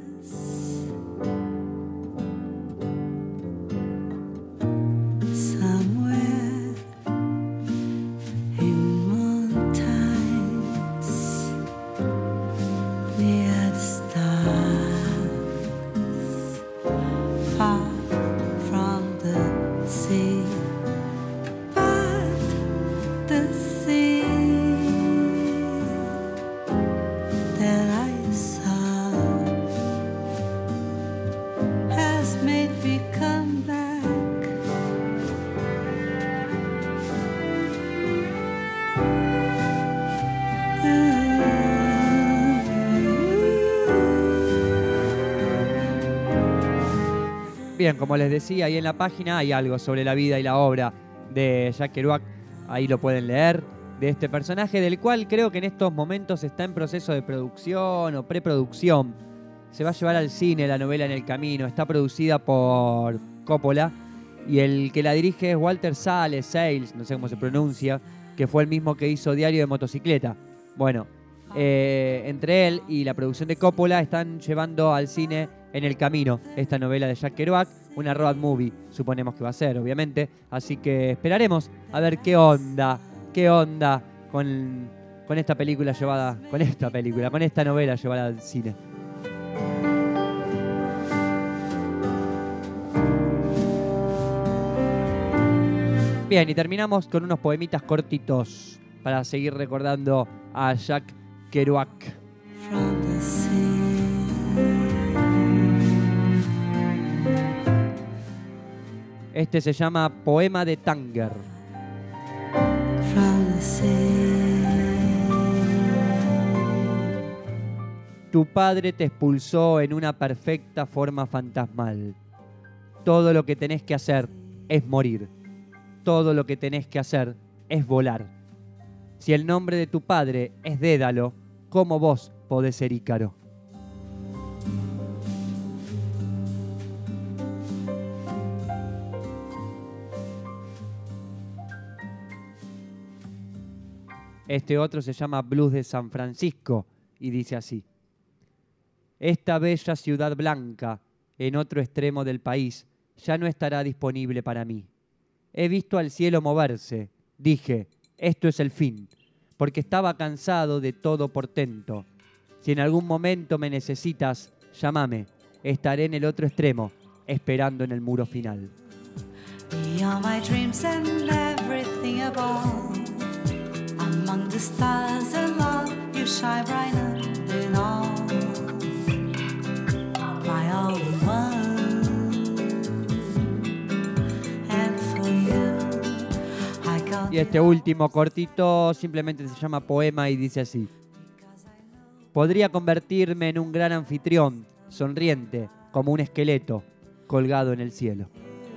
Bien, como les decía, ahí en la página hay algo sobre la vida y la obra de Jack Kerouac. Ahí lo pueden leer, de este personaje del cual creo que en estos momentos está en proceso de producción o preproducción. Se va a llevar al cine la novela En el Camino. Está producida por Coppola y el que la dirige es Walter Sales, no sé cómo se pronuncia, que fue el mismo que hizo Diario de Motocicleta. Bueno, entre él y la producción de Coppola están llevando al cine En el Camino, esta novela de Jack Kerouac, una road movie, suponemos que va a ser, obviamente. Así que esperaremos a ver qué onda con esta película llevada, con esta novela llevada al cine. Bien, y terminamos con unos poemitas cortitos para seguir recordando a Jack Kerouac. Este se llama Poema de Tánger. Tu padre te expulsó en una perfecta forma fantasmal. Todo lo que tenés que hacer es morir. Todo lo que tenés que hacer es volar. Si el nombre de tu padre es Dédalo, ¿cómo vos podés ser Ícaro? Este otro se llama Blues de San Francisco y dice así. Esta bella ciudad blanca, en otro extremo del país, ya no estará disponible para mí. He visto al cielo moverse. Dije, esto es el fin, porque estaba cansado de todo portento. Si en algún momento me necesitas, llámame. Estaré en el otro extremo, esperando en el muro final. Beyond my dreams and everything above, among the stars and love, you shine brighter than all. My only one, and for you, I got. Y este último cortito simplemente se llama Poema y dice así. Podría convertirme en un gran anfitrión, sonriente, como un esqueleto, colgado en el cielo.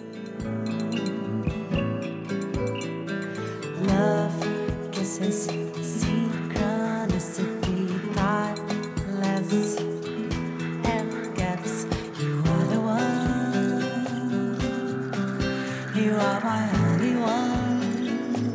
Love kisses, synchronicity, thoughtless, and gets. You are the one. You are my only one.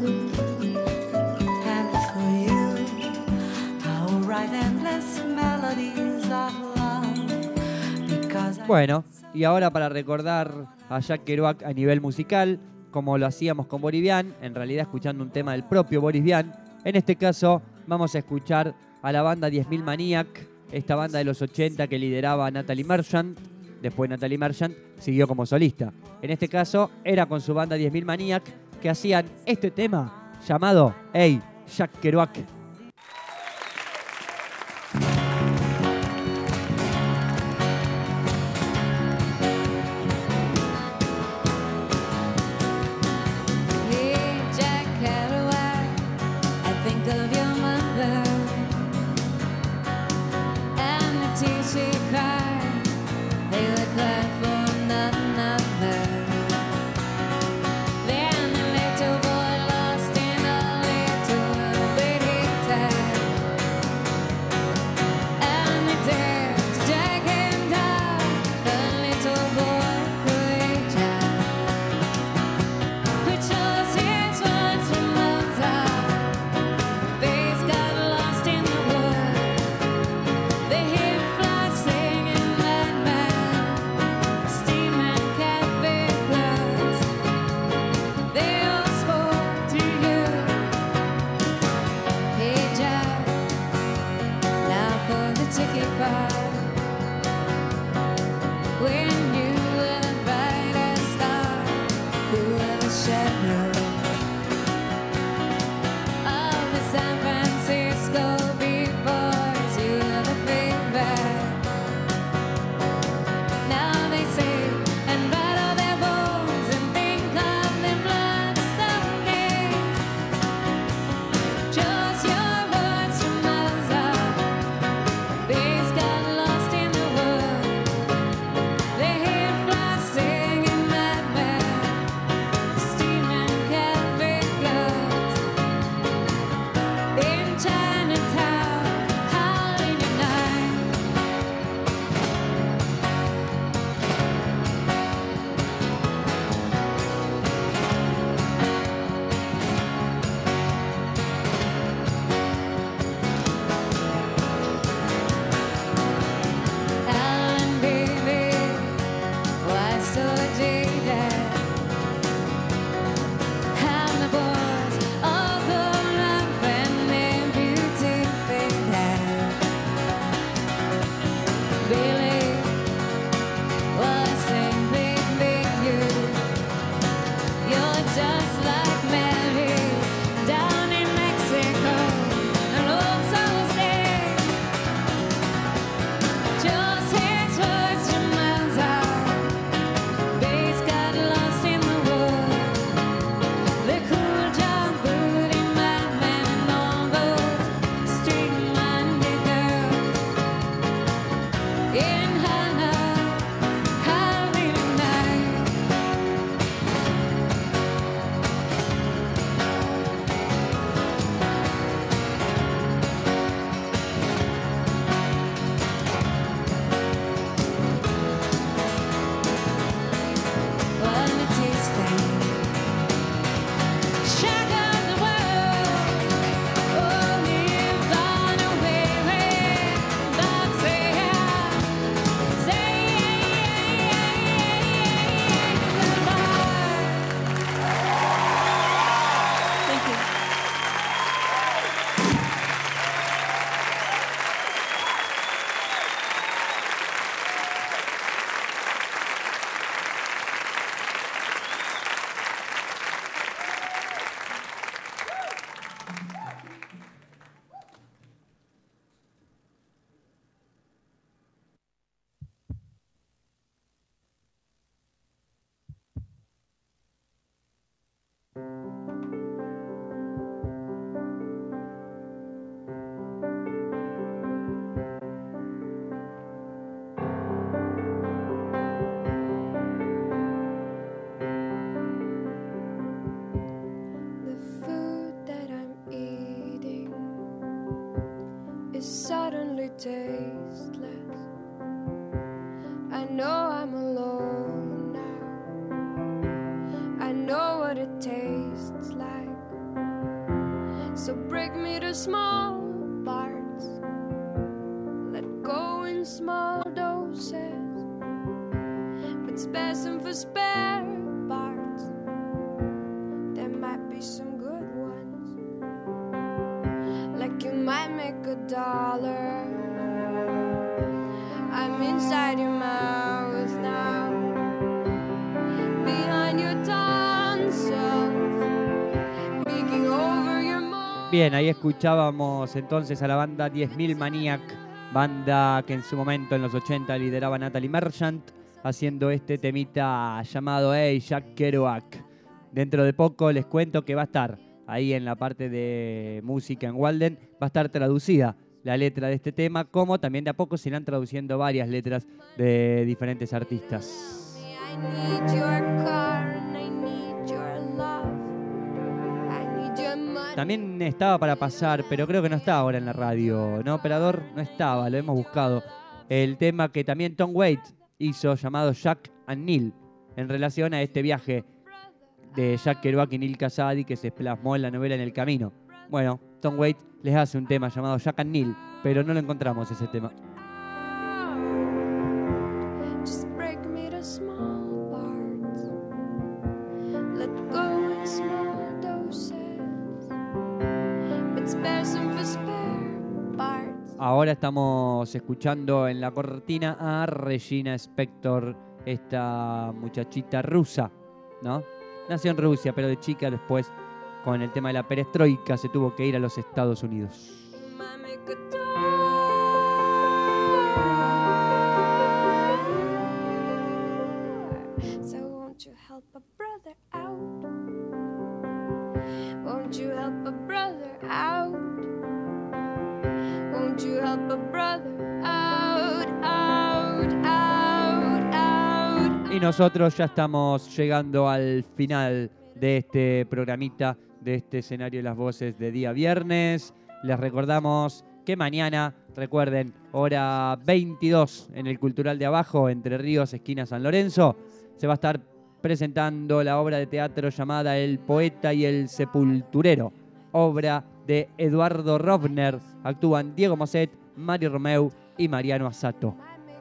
And for you, I will write endless melodies of love. Because Bueno, y ahora para recordar a Jack Kerouac a nivel musical, como lo hacíamos con Boris Vian, en realidad escuchando un tema del propio Boris Vian. En este caso vamos a escuchar a la banda 10.000 Maniac, esta banda de los 80 que lideraba Natalie Merchant. Después Natalie Merchant siguió como solista. En este caso era con su banda 10.000 Maniac que hacían este tema llamado Hey, Jack Kerouac. tasteless. I know I'm alone now. I know what it tastes like. So break me to small parts. Let go in small doses. But spare some for spare parts. There might be some good ones. Like you might make $1. I'm inside your mouth now. Behind your tonsils. Peeking over your mouth. Bien, ahí escuchábamos entonces a la banda 10.000 Maniac, banda que en su momento en los 80 lideraba Natalie Merchant, haciendo este temita llamado Hey Jack Kerouac. Dentro de poco les cuento que va a estar ahí en la parte de música en Walden, va a estar traducida la letra de este tema, como también de a poco se irán traduciendo varias letras de diferentes artistas. I need your car and I need your love. I need your money. También estaba para pasar, pero creo que no está ahora en la radio, ¿no, operador? No estaba, lo hemos buscado. El tema que también Tom Waits hizo, llamado Jack and Neil, en relación a este viaje de Jack Kerouac y Neil Cassady que se plasmó en la novela En el Camino. Bueno, Tom Waits les hace un tema llamado Jack and Neil, pero no lo encontramos ese tema. Just break me to small parts. Let go in small doses. But spare some for spare parts. Ahora estamos escuchando en la cortina a Regina Spektor, esta muchachita rusa, ¿no? Nació en Rusia, pero de chica después, con el tema de la perestroika, se tuvo que ir a los Estados Unidos. So won't you help a brother out? Won't you help a brother out? Won't you help a brother out, out, out, out? Y nosotros ya estamos llegando al final de este programita, de este escenario de las voces de día viernes. Les recordamos que mañana, recuerden, hora 22 en el Cultural de Abajo, Entre Ríos, esquina San Lorenzo, se va a estar presentando la obra de teatro llamada El Poeta y el Sepulturero, obra de Eduardo Rovner. Actúan Diego Mosset, Mario Romeu y Mariano Asato.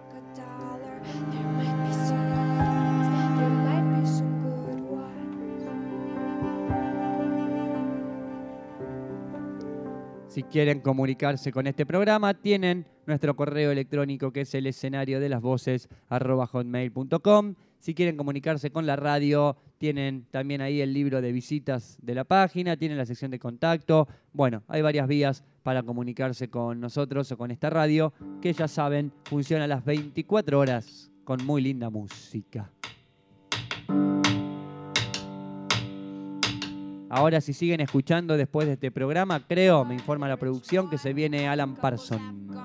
Si quieren comunicarse con este programa, tienen nuestro correo electrónico que es el escenario de las voces @hotmail.com. Si quieren comunicarse con la radio, tienen también ahí el libro de visitas de la página, tienen la sección de contacto. Bueno, hay varias vías para comunicarse con nosotros o con esta radio, que ya saben, funciona a las 24 horas con muy linda música. Ahora, si siguen escuchando después de este programa, creo, me informa la producción, que se viene Alan Parsons.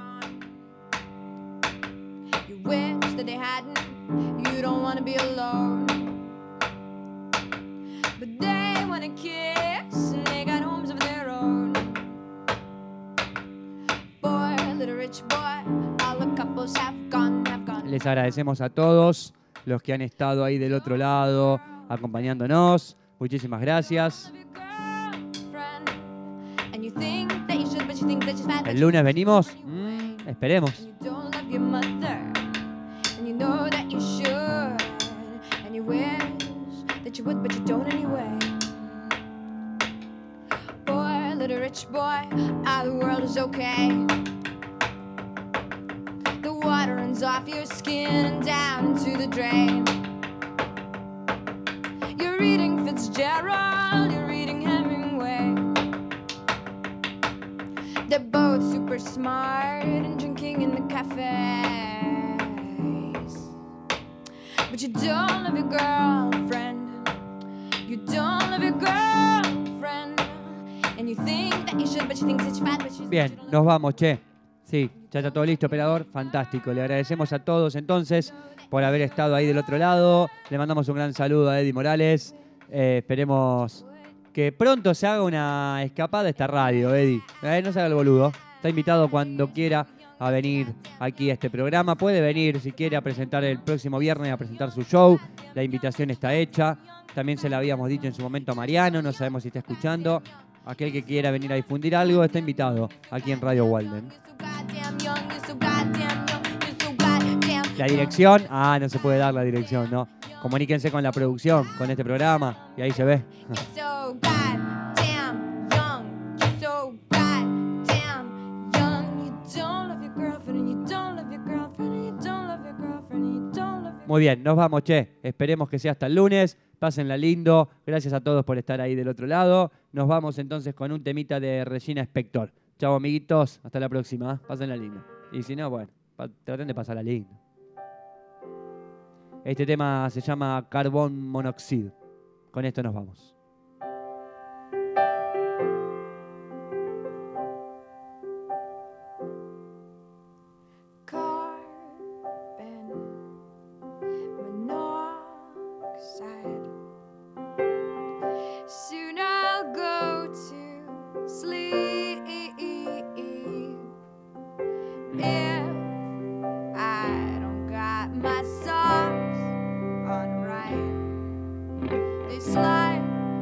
You wish that they hadn't, you don't want to be alone. But they want to kiss and they got homes of their own. Boy, little rich boy, all the couples have gone, have gone. Les agradecemos a todos los que han estado ahí del otro lado, acompañándonos. Muchísimas gracias. El lunes venimos. Esperemos. Boy, little rich boy, the world is okay. The water runs off your skin and down into the drain. You're reading Fitzgerald, you're reading Hemingway. They're both super smart and drinking in the cafes. But you don't love your girlfriend. You don't love your girlfriend. And you think that you should, but you think that you're fat, but she's... Bien, nos vamos, che. Sí, ya está todo listo, operador. Fantástico. Le agradecemos a todos entonces por haber estado ahí del otro lado. Le mandamos un gran saludo a Eddie Morales. Esperemos que pronto se haga una escapada a esta radio, Eddie. No se haga el boludo. Está invitado cuando quiera a venir aquí a este programa. Puede venir si quiere a presentar el próximo viernes, a presentar su show. La invitación está hecha. También se la habíamos dicho en su momento a Mariano, no sabemos si está escuchando. Aquel que quiera venir a difundir algo está invitado aquí en Radio Walden. La dirección, no se puede dar la dirección, ¿no? Comuníquense con la producción, con este programa, y ahí se ve. Muy bien, nos vamos, che. Esperemos que sea hasta el lunes. Pásenla lindo. Gracias a todos por estar ahí del otro lado. Nos vamos entonces con un temita de Regina Spector. Chau, amiguitos. Hasta la próxima. Pásenla lindo. Y si no, bueno, traten de pasarla lindo. Este tema se llama Carbon Monoxide. Con esto nos vamos. Soon I'll go to sleep if I don't got my socks on right. This life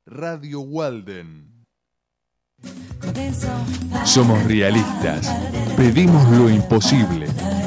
Radio Walden. Somos realistas, pedimos lo imposible.